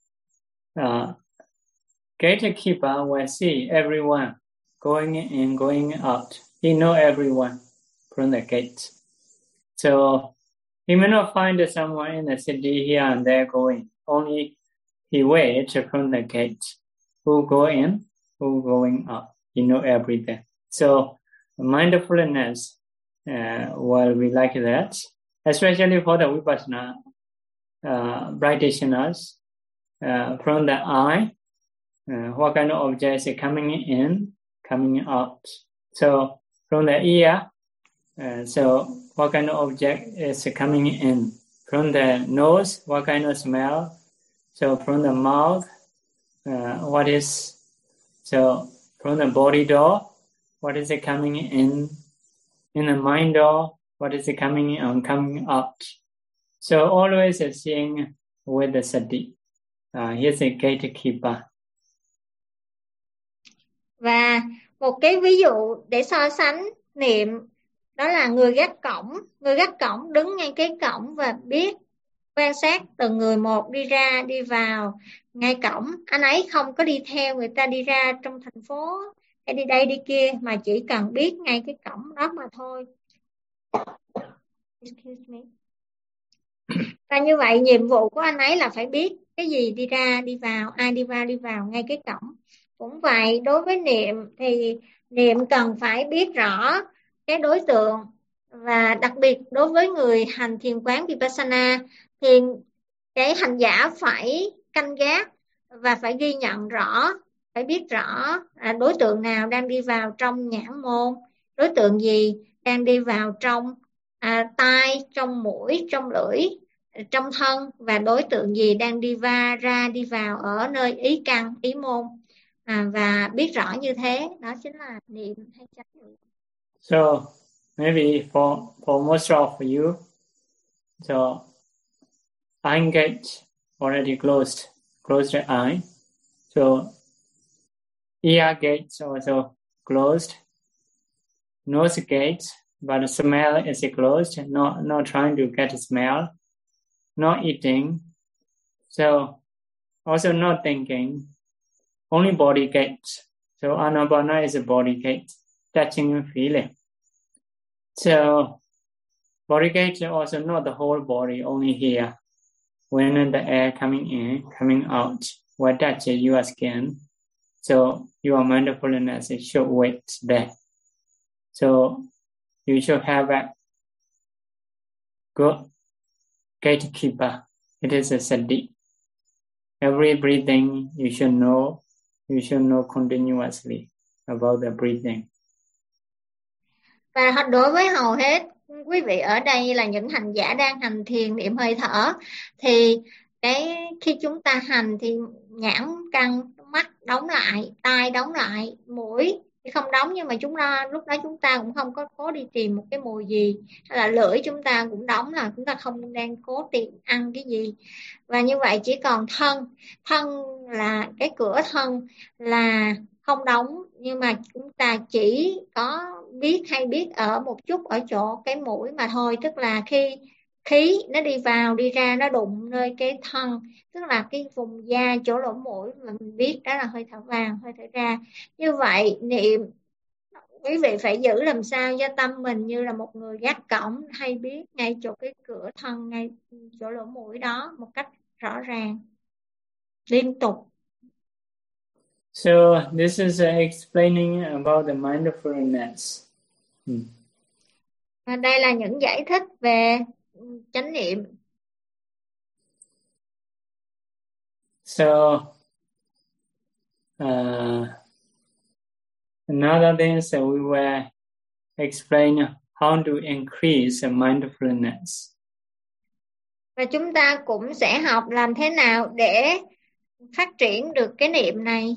[SPEAKER 1] Gatekeeper will see everyone going in, going out. He knows everyone from the gate. So he may not find someone in the city here and there going. Only he waits from the gate. Who go in, who going out. He knows everything. So mindfulness will be like that, especially for the Vipassana practitioners. From the eye, what kind of objects are coming in, coming out. So from the ear, so what kind of object is coming in. From the nose, what kind of smell. So from the mouth, what is, so from the body door, what is it coming in the mind door, what is it coming in and coming out. So always seeing with the sati. Here's a gatekeeper.
[SPEAKER 2] Và một cái ví dụ để so sánh niệm đó là người gác cổng. Người gác cổng đứng ngay cái cổng và biết quan sát từng người một đi ra đi vào ngay cổng. Anh ấy không có đi theo người ta đi ra trong thành phố hay đi đây đi kia, mà chỉ cần biết ngay cái cổng đó mà thôi. Excuse me. Và như vậy nhiệm vụ của anh ấy là phải biết cái gì đi ra đi vào, ai đi vào đi vào ngay cái cổng. Cũng vậy, đối với niệm thì niệm cần phải biết rõ cái đối tượng, và đặc biệt đối với người hành thiền quán Vipassana thì cái hành giả phải canh gác và phải ghi nhận rõ, phải biết rõ đối tượng nào đang đi vào trong nhãn môn, đối tượng gì đang đi vào trong tai, trong mũi, trong lưỡi, trong thân, và đối tượng gì đang đi ra đi vào ở nơi ý căn, ý môn. Và biết rõ như thế, đó chính là niệm hay chánh niệm.
[SPEAKER 1] So maybe for most of you, so eye gate already closed the eye. So ear gates also closed, nose gate, but the smell is closed. Not trying to get smell, not eating. So also not thinking. Only body gate. So Anapana is a body gate, touching and feeling. So body gate also not the whole body, only here. When the air coming in, coming out, will touch your skin. So your mindfulness should wait there. So you should have a good gatekeeper. It is a sati. Every breathing you should know continuously about the breathing.
[SPEAKER 2] Và đối với hầu hết quý vị ở đây là những hành giả đang hành thiền niệm hơi thở, thì khi chúng ta hành thì nhãn căn, mắt đóng lại, tai đóng lại, mũi thì không đóng, nhưng mà lúc đó chúng ta cũng không có cố đi tìm một cái mùi gì, hay là lưỡi chúng ta cũng đóng, là chúng ta không đang cố tìm ăn cái gì. Và như vậy chỉ còn thân là cái cửa thân là không đóng, nhưng mà chúng ta chỉ có biết ở một chút ở chỗ cái mũi mà thôi. Tức là khi khí nó đi vào đi ra, nó đụng nơi cái thân, tức là cái vùng da chỗ lỗ mũi, mà mình biết đó là hơi thở vào, hơi thở ra. Như vậy niệm, quý vị phải giữ làm sao cho tâm mình như là một người gác cổng, hay biết ngay chỗ cái cửa thân, ngay chỗ lỗ mũi đó một cách rõ ràng, liên tục.
[SPEAKER 1] So this is explaining about the mindfulness.
[SPEAKER 2] Và đây là những giải thích về chánh niệm.
[SPEAKER 1] So Another thing is that we will explain how to increase mindfulness.
[SPEAKER 2] Và chúng ta cũng sẽ học làm thế nào để phát triển được cái niệm này.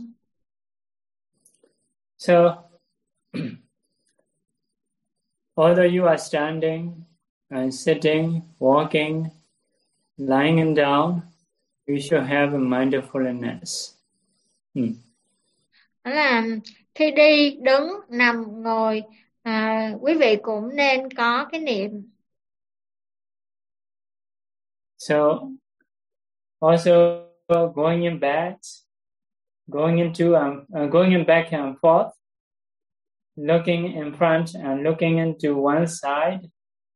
[SPEAKER 1] So, although you are standing and sitting, walking, lying down, you should have a mindfulness.
[SPEAKER 2] Đó là khi đi, đứng, nằm, ngồi, quý vị cũng nên có cái niệm.
[SPEAKER 1] So, also going in back, going back and forth, looking in front and looking into one side.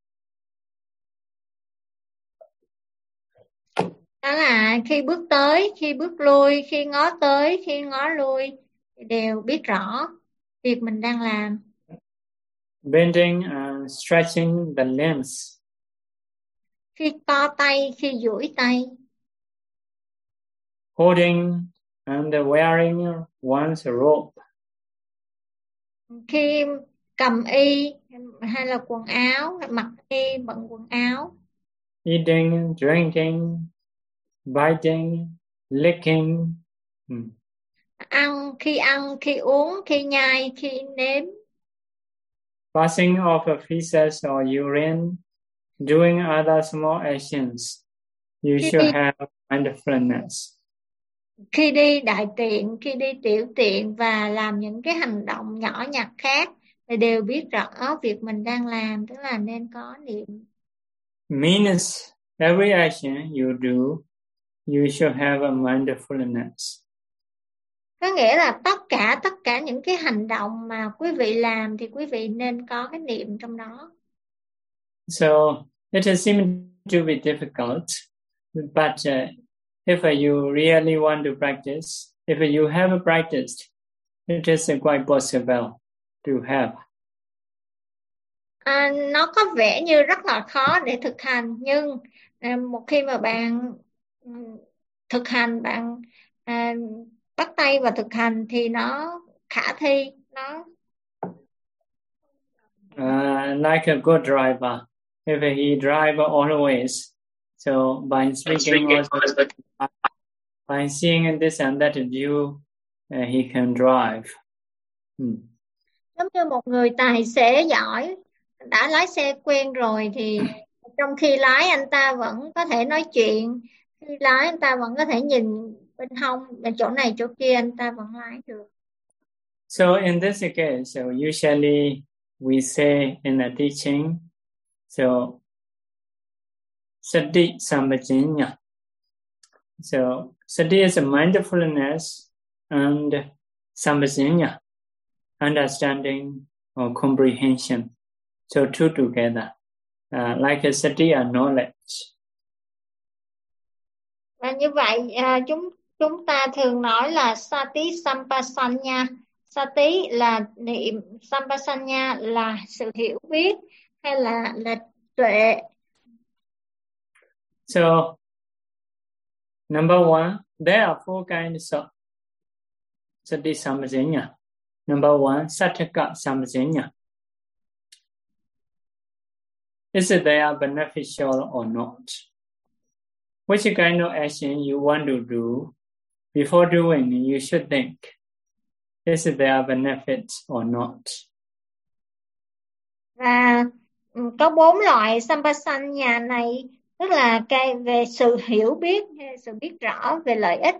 [SPEAKER 2] Đó là khi bước tới, khi bước lui, khi ngó tới, khi ngó lui, đều biết rõ việc mình đang làm.
[SPEAKER 1] Bending and stretching the limbs.
[SPEAKER 2] Khi co tay, khi duỗi tay.
[SPEAKER 1] Holding and wearing one's robe.
[SPEAKER 2] Khi cầm y hay là quần áo, mặc y, bận quần áo.
[SPEAKER 1] Eating, drinking, biting, licking.
[SPEAKER 2] Ăn, khi uống, khi nhai, khi nếm.
[SPEAKER 1] Passing off feces or urine, doing other small actions. You should have mindfulness.
[SPEAKER 2] Khi đi đại tiện, khi đi tiểu tiện và làm những cái hành động nhỏ nhặt khác thì đều biết rõ việc mình đang làm, tức là nên có niệm.
[SPEAKER 1] Means every action you do, you should have a mindfulness.
[SPEAKER 2] Có nghĩa là tất cả những cái hành động mà quý vị làm thì quý vị nên có cái niệm trong đó.
[SPEAKER 1] So it seems to be difficult, but if you really want to practice, if you have practiced, it is quite possible to have.
[SPEAKER 2] Nó có vẻ như rất là khó để thực hành, nhưng một khi mà bạn thực hành, bạn bắt tay vào thực hành thì nó khả thi. Nó
[SPEAKER 1] like a good driver, if he drive always, so by speaking also, by seeing this and that view, he can drive.
[SPEAKER 2] Giống như một người tài xế giỏi, đã lái xe quen rồi thì trong khi lái anh ta vẫn có thể nói chuyện, khi lái anh ta vẫn có thể nhìn bên hông, bên chỗ này chỗ kia, anh ta vẫn lái được.
[SPEAKER 1] So in this case, so usually we say in the teaching, so sati sampajanya. So sati is a mindfulness and sampajanya, understanding or comprehension. So two together, like a sati and knowledge.
[SPEAKER 2] Và như vậy chúng ta thường nói là sati sampasanya. Sati là niệm, sampasanya là sự hiểu biết hay là tuệ.
[SPEAKER 1] So number one, there are four kinds of sati sampajanya. Number one, sattaka sampajanya. Is it they are beneficial or not? Which kind of action you want to do? Before doing, you should think, is it there benefits or not?
[SPEAKER 2] Và có 4 loại sampasanya này, tức là cái về sự hiểu biết, sự biết rõ về lợi ích.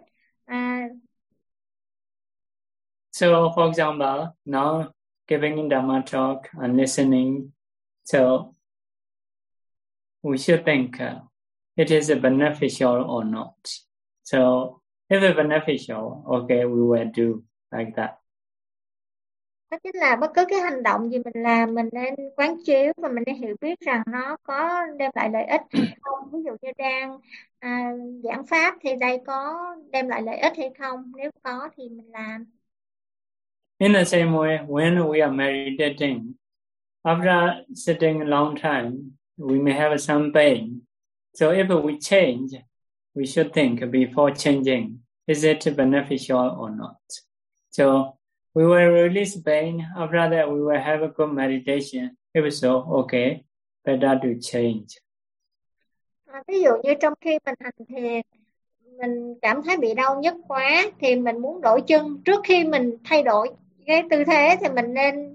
[SPEAKER 1] So, for example, now giving Dhamma talk and listening, so we should think, it is beneficial or not. So, if it's beneficial, okay, we will do like that.
[SPEAKER 2] Đó chính là bất cứ cái hành động gì mình làm, mình nên quán chiếu và mình nên hiểu biết rằng nó có đem lại lợi ích hay không. Ví dụ như đang giảng pháp thì đây có đem lại lợi ích hay không, nếu có thì mình làm.
[SPEAKER 1] In the same way, when we are meditating, after sitting a long time, we may have some pain. So if we change, we should think before changing, is it beneficial or not? So we will release pain. After that, we will have a good meditation. If so, okay, better to change.
[SPEAKER 2] Ví dụ như trong khi mình hành thiền, mình cảm thấy bị đau nhức quá thì mình muốn đổi chân. Trước khi mình thay đổi cái tư thế thì mình nên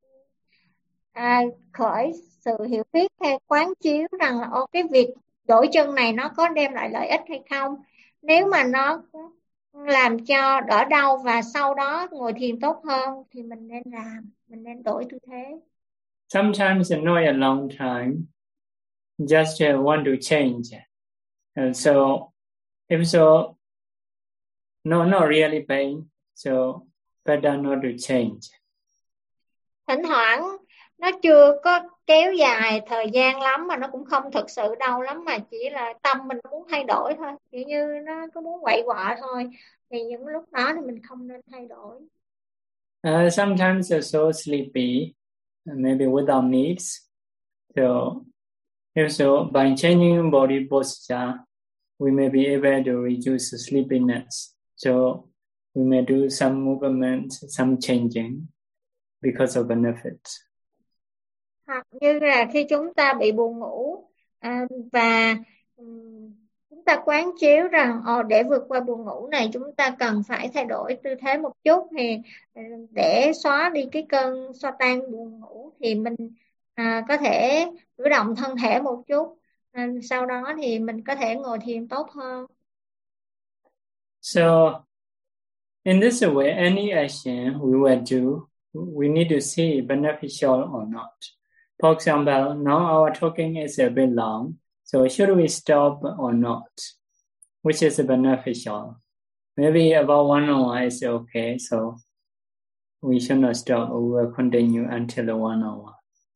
[SPEAKER 2] khởi sự hiểu biết hay quán chiếu rằng là cái việc đổi chân này nó có đem lại lợi ích hay không. Nếu mà nó làm cho đỡ đau và sau đó ngồi thiền tốt hơn thì mình nên làm, mình nên đổi tư thế.
[SPEAKER 1] Sometimes not a long time, just want to change. And so, if so, not really pain, so better not to change.
[SPEAKER 2] Thỉnh thoảng nó chưa có kéo dài thời gian lắm mà nó cũng không thực sự đau lắm, mà chỉ là tâm mình muốn thay đổi thôi, kiểu như nó có muốn quậy quọ thôi, thì những lúc đó thì mình không nên thay đổi.
[SPEAKER 1] Sometimes you're so sleepy, maybe without needs. So, if so, by changing body posture, we may be able to reduce sleepiness. So, we may do some movement, some changing because of benefits.
[SPEAKER 2] Hoặc như là khi chúng ta bị buồn ngủ và chúng ta quán chiếu rằng để vượt qua buồn ngủ này chúng ta cần phải thay đổi tư thế một chút, thì để xóa đi cái cơn xua tan buồn ngủ thì mình có thể cử động thân thể một chút, sau đó thì mình có thể ngồi thiền tốt hơn.
[SPEAKER 1] So, in this way, any action we will do, we need to see beneficial or not. For example, now our talking is a bit long, so should we stop or not? Which is beneficial? Maybe about 1 hour is okay, so we should not stop. We will continue until the 1 hour.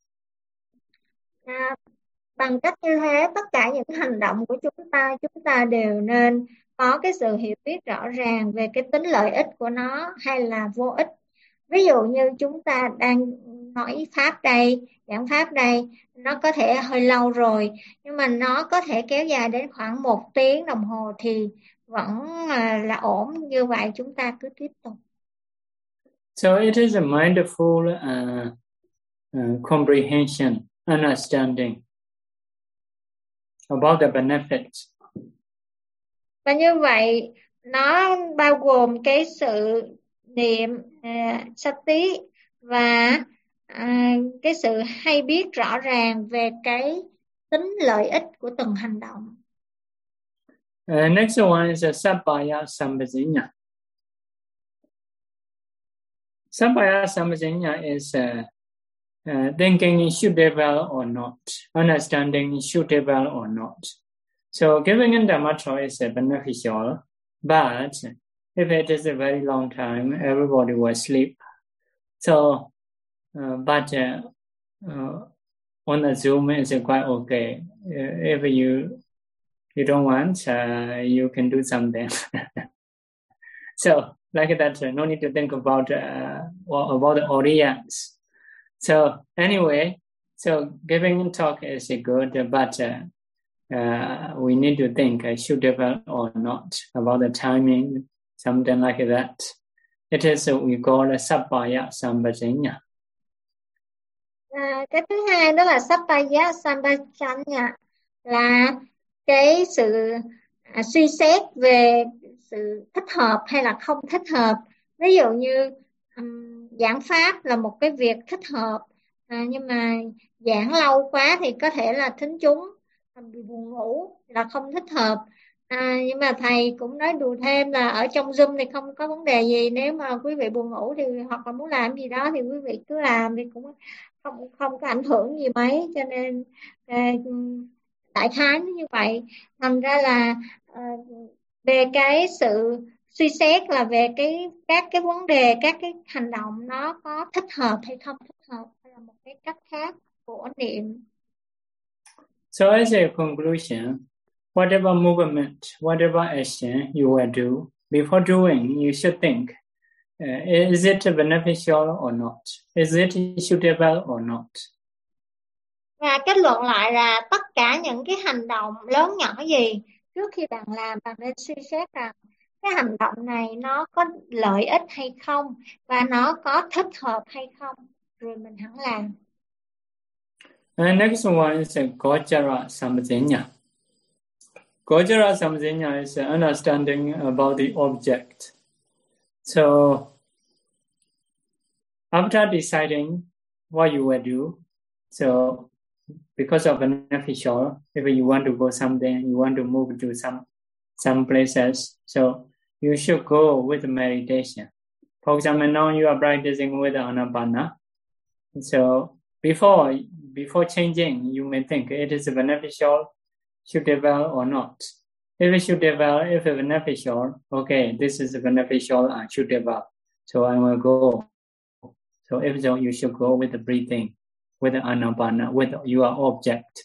[SPEAKER 2] Bằng cách như thế, tất cả những hành động của chúng ta đều nên có cái sự hiểu biết rõ ràng về cái tính lợi ích của nó hay là vô ích. Ví dụ như chúng ta đang nói pháp đây, giảng pháp đây, nó có thể hơi lâu rồi, nhưng mà nó có thể kéo dài đến khoảng 1 tiếng đồng hồ thì vẫn là ổn. Như vậy chúng ta cứ tiếp tục.
[SPEAKER 1] So it is a mindful comprehension, understanding about the benefits.
[SPEAKER 2] Và như vậy nó bao gồm cái sự niệm sati và cái sự hay biết rõ ràng về cái tính lợi ích của từng hành động.
[SPEAKER 1] Next one is a Sappaya Sambhajanya. Sappaya Sambhajanya is thinking suitable or not, understanding suitable or not. So giving in Dhamma is beneficial, but if it is a very long time, everybody will sleep. So, but on the Zoom is quite okay. If you don't want, you can do something. So, like that, no need to think about the audience. So, anyway, so giving talk is good, but we need to think suitable or not about the timing, something like that. It is we call Sappaya Sambhajanya.
[SPEAKER 2] Cái thứ hai đó là Sappaya Sambhajanya, là cái sự suy xét về sự thích hợp hay là không thích hợp. Ví dụ như giảng pháp là một cái việc thích hợp, nhưng mà giảng lâu quá thì có thể là thính chúng bị buồn ngủ, là không thích hợp. Nhưng mà thầy cũng nói đùa thêm là ở trong Zoom thì không có vấn đề gì, nếu mà quý vị buồn ngủ thì hoặc là muốn làm gì đó thì quý vị cứ làm, thì cũng không có ảnh hưởng gì mấy. Cho nên đại khái như vậy. Thành ra là về cái sự suy xét là về các cái vấn đề, các cái hành động nó có thích hợp hay không thích hợp, là một cái cách khác của niệm.
[SPEAKER 1] So as a conclusion, whatever movement, whatever action you will do, before doing, you should think, is it beneficial or not? Is it suitable or not?
[SPEAKER 2] Và kết luận lại là tất cả những cái hành động lớn nhỏ gì, trước khi bạn làm, bạn nên suy xét rằng cái hành động này nó có lợi ích hay không và nó có thích hợp hay không, rồi mình hẳn làm.
[SPEAKER 1] And next one is Gochara Samajanya. Gochara Samajanya is understanding about the object. So after deciding what you will do, so because of beneficial, if you want to go something, you want to move to some places, so you should go with meditation. For example, now you are practicing with Anapana. So before changing, you may think it is beneficial, suitable or not. If it's suitable, if it's beneficial, okay, this is beneficial and suitable, so I will go. So if so, you should go with the breathing, with the Anapana, with your object.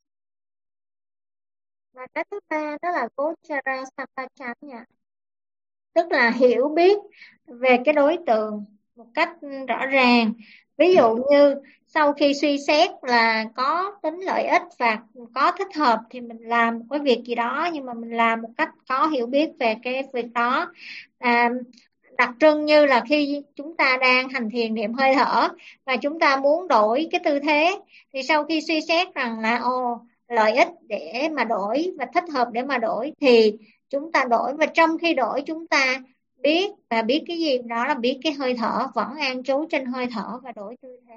[SPEAKER 2] Và cái thứ ba đó là Gochara Sampajanya, tức là hiểu biết về cái đối tượng một cách rõ ràng. Ví dụ như sau khi suy xét là có tính lợi ích và có thích hợp thì mình làm một cái việc gì đó, nhưng mà mình làm một cách có hiểu biết về cái việc đó. Đặc trưng như là khi chúng ta đang hành thiền niệm hơi thở và chúng ta muốn đổi cái tư thế, thì sau khi suy xét rằng là lợi ích để mà đổi và thích hợp để mà đổi thì chúng ta đổi, và trong khi đổi chúng ta biết, và biết cái gì đó là biết cái hơi thở, vẫn an trú trên hơi thở và đổi tư thế.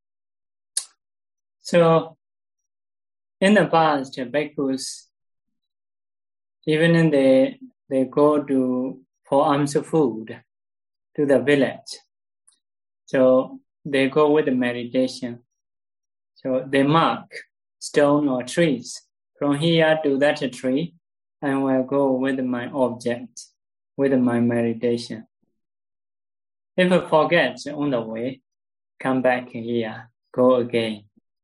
[SPEAKER 1] So in the past, bhikkhus, even they go for alms food to the village. So they go with the meditation. So they mark stone or trees. From here to that tree, I will go with my object, with my meditation. If I forget on the way, come back here, go again.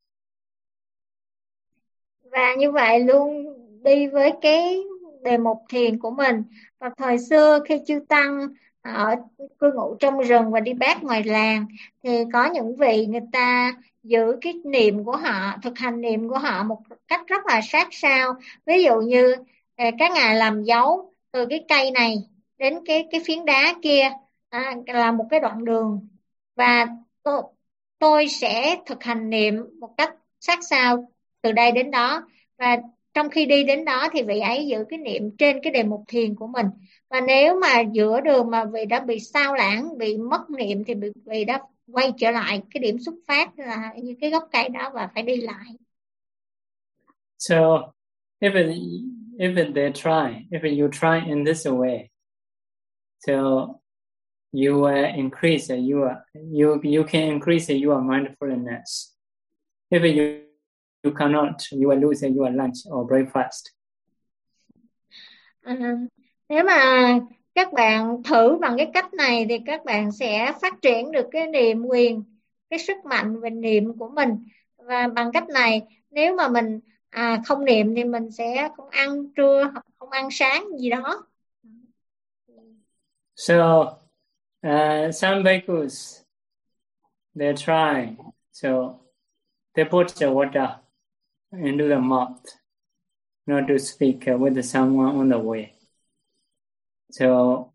[SPEAKER 2] Và như vậy luôn đi với cái đề mục thiền của mình. Và thời xưa khi chư tăng ở cư ngụ trong rừng và đi bát ngoài làng, thì có những vị người ta giữ cái niệm của họ, thực hành niệm của họ một cách rất là sát sao. Ví dụ như các ngài làm dấu từ cái cây này đến cái phiến đá kia là một cái đoạn đường, và tôi sẽ thực hành niệm một cách sát sao từ đây đến đó, và trong khi đi đến đó thì vị ấy giữ cái niệm trên cái đề mục thiền của mình. Và nếu mà giữa đường mà vị đã bị sao lãng, bị mất niệm, thì vị đã quay trở lại cái điểm xuất phát là như cái gốc cây đó và phải đi lại.
[SPEAKER 1] So if you try in this way, so you increase you can increase your mindfulness. If you cannot, you will lose your lunch or breakfast.
[SPEAKER 2] Nếu mà các bạn thử bằng cái cách này thì các bạn sẽ phát triển được cái niệm quyền, cái sức mạnh về niệm của mình. Và bằng cách này, nếu mà mình không niệm thì mình sẽ không ăn trưa hoặc không ăn sáng gì đó.
[SPEAKER 1] So some bhikkhus, they try, so they put the water into the mouth, not to speak with someone on the way. So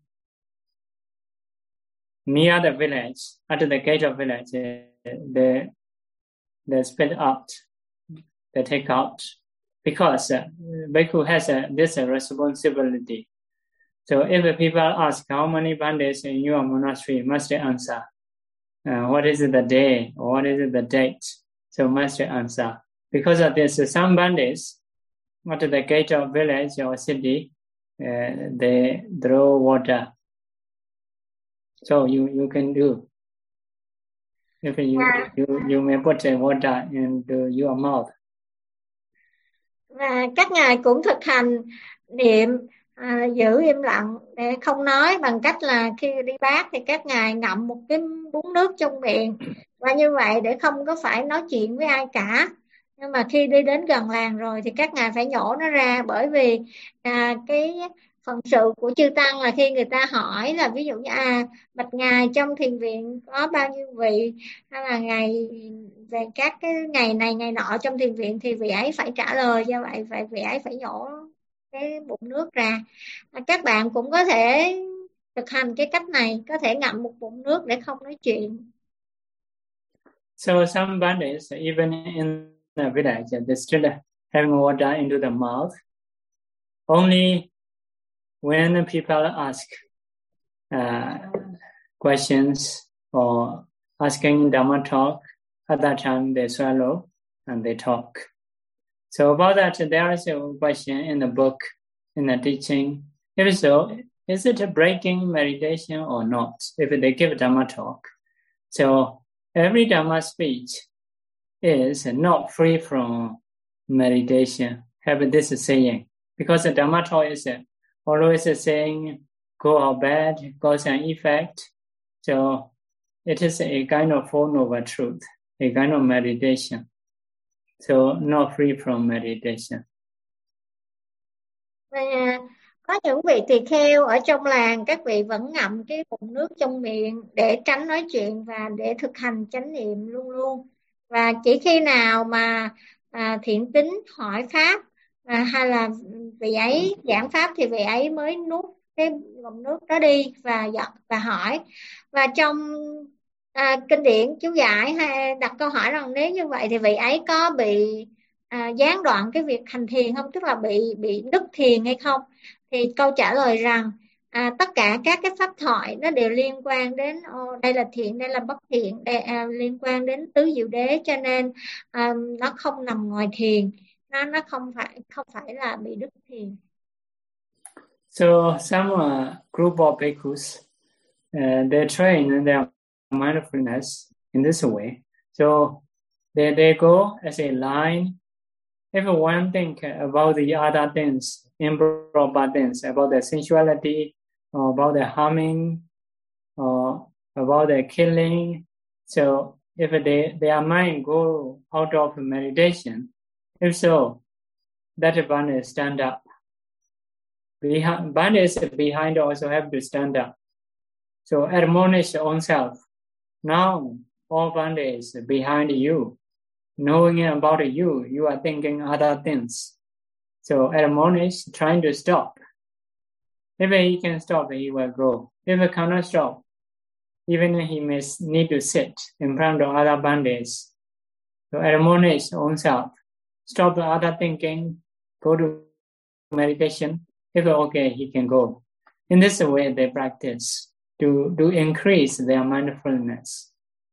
[SPEAKER 1] near the village, at the gate of village, they spit out, they take out, because bhikkhu has this responsibility. So if people ask how many bandits in your monastery, must answer what is the day or what is the date. So must answer. Because of this, some bandits at the gate of village or city, they throw water. So you can do. If you may put water into your mouth.
[SPEAKER 2] Và các ngài cũng thực hành niệm giữ im lặng để không nói, bằng cách là khi đi bát thì các ngài ngậm một cái búng nước trong miệng, và như vậy để không có phải nói chuyện với ai cả. Nhưng mà khi đi đến gần làng rồi thì các ngài phải nhổ nó ra, bởi vì cái phận sự của chư tăng là khi người ta hỏi là ví dụ như bạch ngài trong thiền viện có bao nhiêu vị, hay là ngày về các cái ngày này ngày nọ trong thiền viện, thì vị ấy phải trả lời, do vậy vị ấy phải nhổ cái bụng nước ra. Các bạn cũng có thể thực hành cái cách này, có thể ngậm một bụng nước để không nói chuyện.
[SPEAKER 1] So some bandits, even in the village, they still having water into the mouth. Only when people ask questions or asking Dhamma talk, at that time they swallow and they talk. So about that, there is a question in the book, in the teaching. If so, is it a breaking meditation or not? If they give Dhamma talk. So every Dhamma speech is not free from meditation. Have this saying. Because the Dhamma talk is always saying good or bad, cause and effect. So it is a kind of Four Noble Truth, a kind of meditation. So not free from meditation.
[SPEAKER 2] Và có những vị tỳ kheo ở trong làng, các vị vẫn ngậm cái bụng nước trong miệng để tránh nói chuyện và để thực hành chánh niệm luôn luôn. Và chỉ khi nào mà thiện tín hỏi pháp hay là vị ấy giảng pháp thì vị ấy mới nuốt cái ngụm nước đó đi và hỏi. Và trong kinh điển chú giải hay đặt câu hỏi rằng nếu như vậy thì vị ấy có bị gián đoạn cái việc hành thiền không, tức là bị đứt thiền hay không, thì câu trả lời rằng tất cả các cái pháp thoại nó đều liên quan đến đây là thiện, đây là bất thiện, đây, liên quan đến tứ diệu đế, cho nên nó không nằm ngoài thiền, nó không phải là bị đứt thiền.
[SPEAKER 1] So some group of bhikkhus, they train their mindfulness in this way. So they go as a line. If one think about the other things, improper things, about the sensuality, or about the harming, or about the killing, so if their mind go out of meditation, if so, that bandit stand up. Bandits behind also have to stand up. So admonish oneself. Now all bandits behind you. Knowing about you, you are thinking other things. So admonish, trying to stop. If he can stop, he will go. If he cannot stop, even he may need to sit in front of other bandits. So admonish oneself. Stop the other thinking, go to meditation. If okay, he can go. In this way, they practice to increase their mindfulness.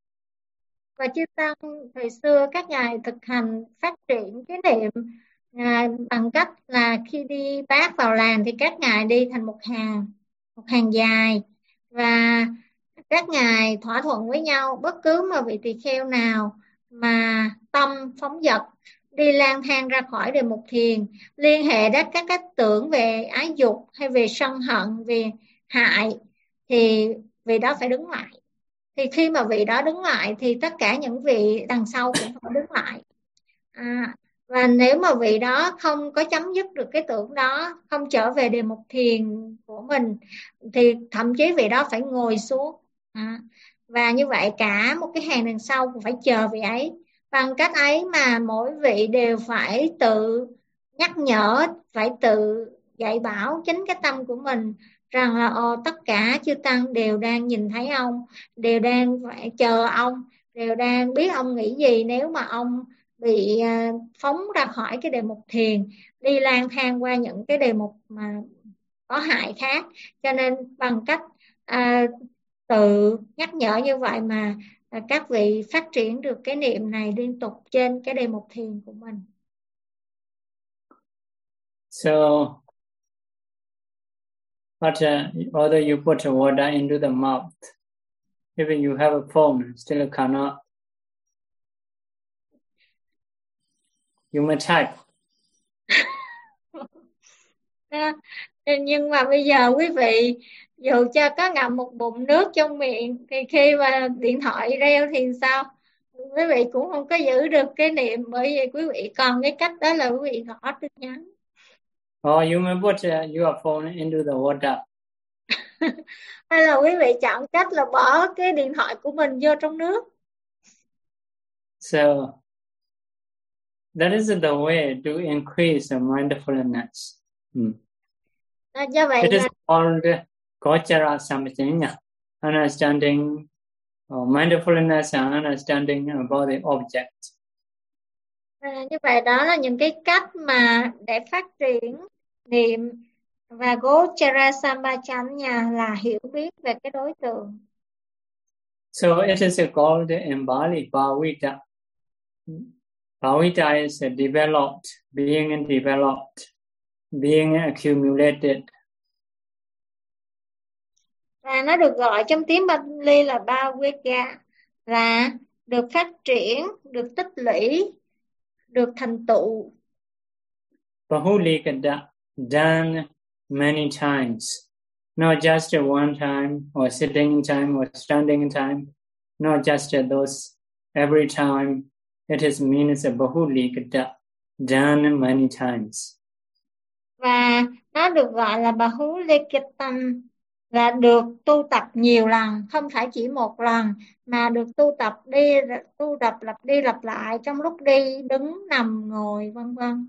[SPEAKER 2] Và chư tăng thời xưa các ngài thực hành phát triển cái niệm bằng cách là khi đi bát vào làng thì các ngài đi thành một hàng dài, và các ngài thỏa thuận với nhau bất cứ mà vị tỳ kheo nào mà tâm phóng dật đi lang thang ra khỏi đề mục thiền, liên hệ đến các cách tưởng về ái dục hay về sân hận, về hại, thì vị đó phải đứng lại. Thì khi mà vị đó đứng lại thì tất cả những vị đằng sau cũng phải đứng lại. Và nếu mà vị đó không có chấm dứt được cái tưởng đó, không trở về đề mục thiền của mình, thì thậm chí vị đó phải ngồi xuống. Và như vậy cả một cái hàng đằng sau cũng phải chờ vị ấy. Bằng cách ấy mà mỗi vị đều phải tự nhắc nhở, phải tự dạy bảo chính cái tâm của mình rằng là tất cả chư tăng đều đang nhìn thấy ông, đều đang phải chờ ông, đều đang biết ông nghĩ gì nếu mà ông bị phóng ra khỏi cái đề mục thiền, đi lang thang qua những cái đề mục mà có hại khác. Cho nên bằng cách tự nhắc nhở như vậy mà các vị phát triển được cái niệm này liên tục trên cái đề mục thiền của mình.
[SPEAKER 1] So, but although you put water into the mouth, if you have a phone, still cannot. You may type.
[SPEAKER 2] Nhưng mà bây giờ quý vị dù cho có ngậm một bụng nước trong miệng thì khi mà điện thoại reo thì sao? Quý vị cũng không có giữ được cái niệm, bởi vì quý vị còn cái cách đó là quý vị gõ tin nhắn.
[SPEAKER 1] Or you may put your phone into the water.
[SPEAKER 2] Hay là quý vị chọn cách là bỏ cái điện thoại của mình vô trong nước.
[SPEAKER 1] So that is the way to increase mindfulness.
[SPEAKER 2] Do vậy
[SPEAKER 1] It is
[SPEAKER 2] là
[SPEAKER 1] called Gochara Samajanya, understanding mindfulness and understanding about the object.
[SPEAKER 2] như vậy đó là những cái cách mà để phát triển niệm, và Gochara Sampajanya là hiểu biết về cái đối tượng.
[SPEAKER 1] So it is called in Bali Bhavita. Bhavita is developed, being developed, being accumulated.
[SPEAKER 2] Và nó được gọi trong tiếng Bali là Bhavita, là được phát triển, được tích lũy, được thành tựu.
[SPEAKER 1] Bahulikada, done many times, not just one time, or sitting in time, or standing in time, not just those every time. It is means bahulikada, done many times.
[SPEAKER 2] Và nó được gọi là Bahulikitam, là được tu tập nhiều lần, không phải chỉ một lần, mà được tu tập lặp đi lặp lại trong lúc đi, đứng, nằm, ngồi, vân vân.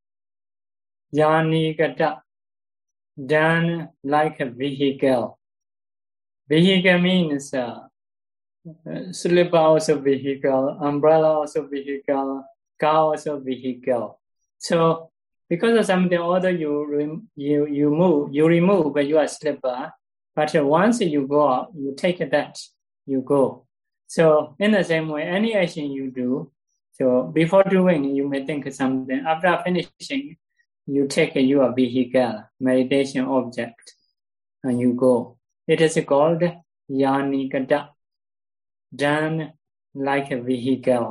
[SPEAKER 1] Yanikata, done like a vehicle. Vehicle means slipper also vehicle, umbrella also vehicle, car also vehicle. So because of something other you remove your slipper, but once you go out, you take that, you go. So in the same way, any action you do, so before doing, you may think something. After finishing, you take your vehicle, meditation object, and you go. It is called yanikata, done like a vehicle.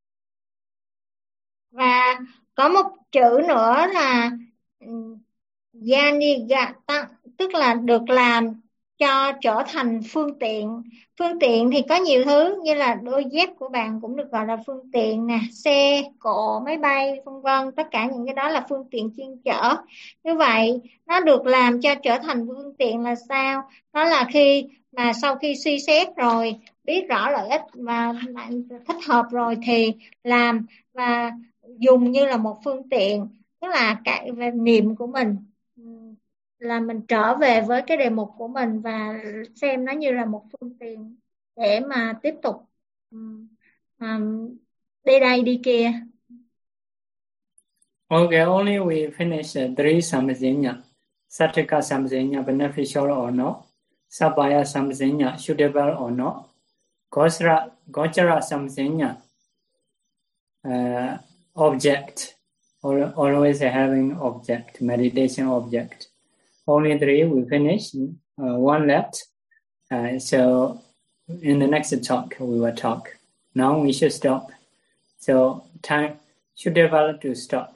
[SPEAKER 2] Và có một chữ nữa là yanigata, tức là được làm cho trở thành phương tiện. Phương tiện thì có nhiều thứ, như là đôi dép của bạn cũng được gọi là phương tiện nè, xe, cộ, máy bay, vân vân. Tất cả những cái đó là phương tiện chuyên chở. Như vậy, nó được làm cho trở thành phương tiện là sao? Đó là khi mà sau khi suy xét rồi, biết rõ lợi ích và thích hợp rồi thì làm và dùng như là một phương tiện. Tức là cái về niệm của mình là mình trở về với cái đề mục của mình và xem nó như là một phương tiện để mà tiếp tục đi đây đi kia.
[SPEAKER 1] Okay, only we finish 3 samajanya. Sattaka samajanya, beneficial or not. Sabaya samajanya, suitable or not. Gochara samajanya, object, always having object, meditation object. Only 3 we finish, 1 left. So in the next talk we will talk. Now we should stop. So time should develop to stop.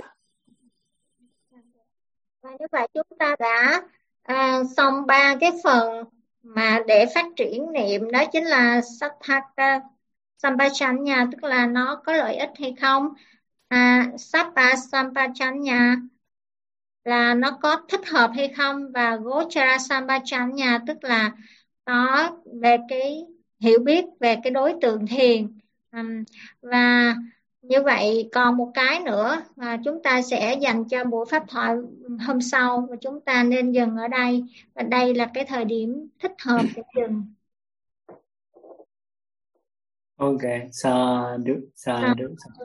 [SPEAKER 2] Và như vậy chúng ta đã xong 3 cái phần mà để phát triển niệm, đó chính là Sattaka Sampajanya, tức là nó có lợi ích hay không. Sappa Sampajanya là nó có thích hợp hay không, và Gochara Sampajanya tức là nó về cái hiểu biết về cái đối tượng thiền. Và như vậy còn một cái nữa mà chúng ta sẽ dành cho buổi pháp thoại hôm sau, và chúng ta nên dừng ở đây, và đây là cái thời điểm thích hợp để dừng.
[SPEAKER 1] Okay, sadhu.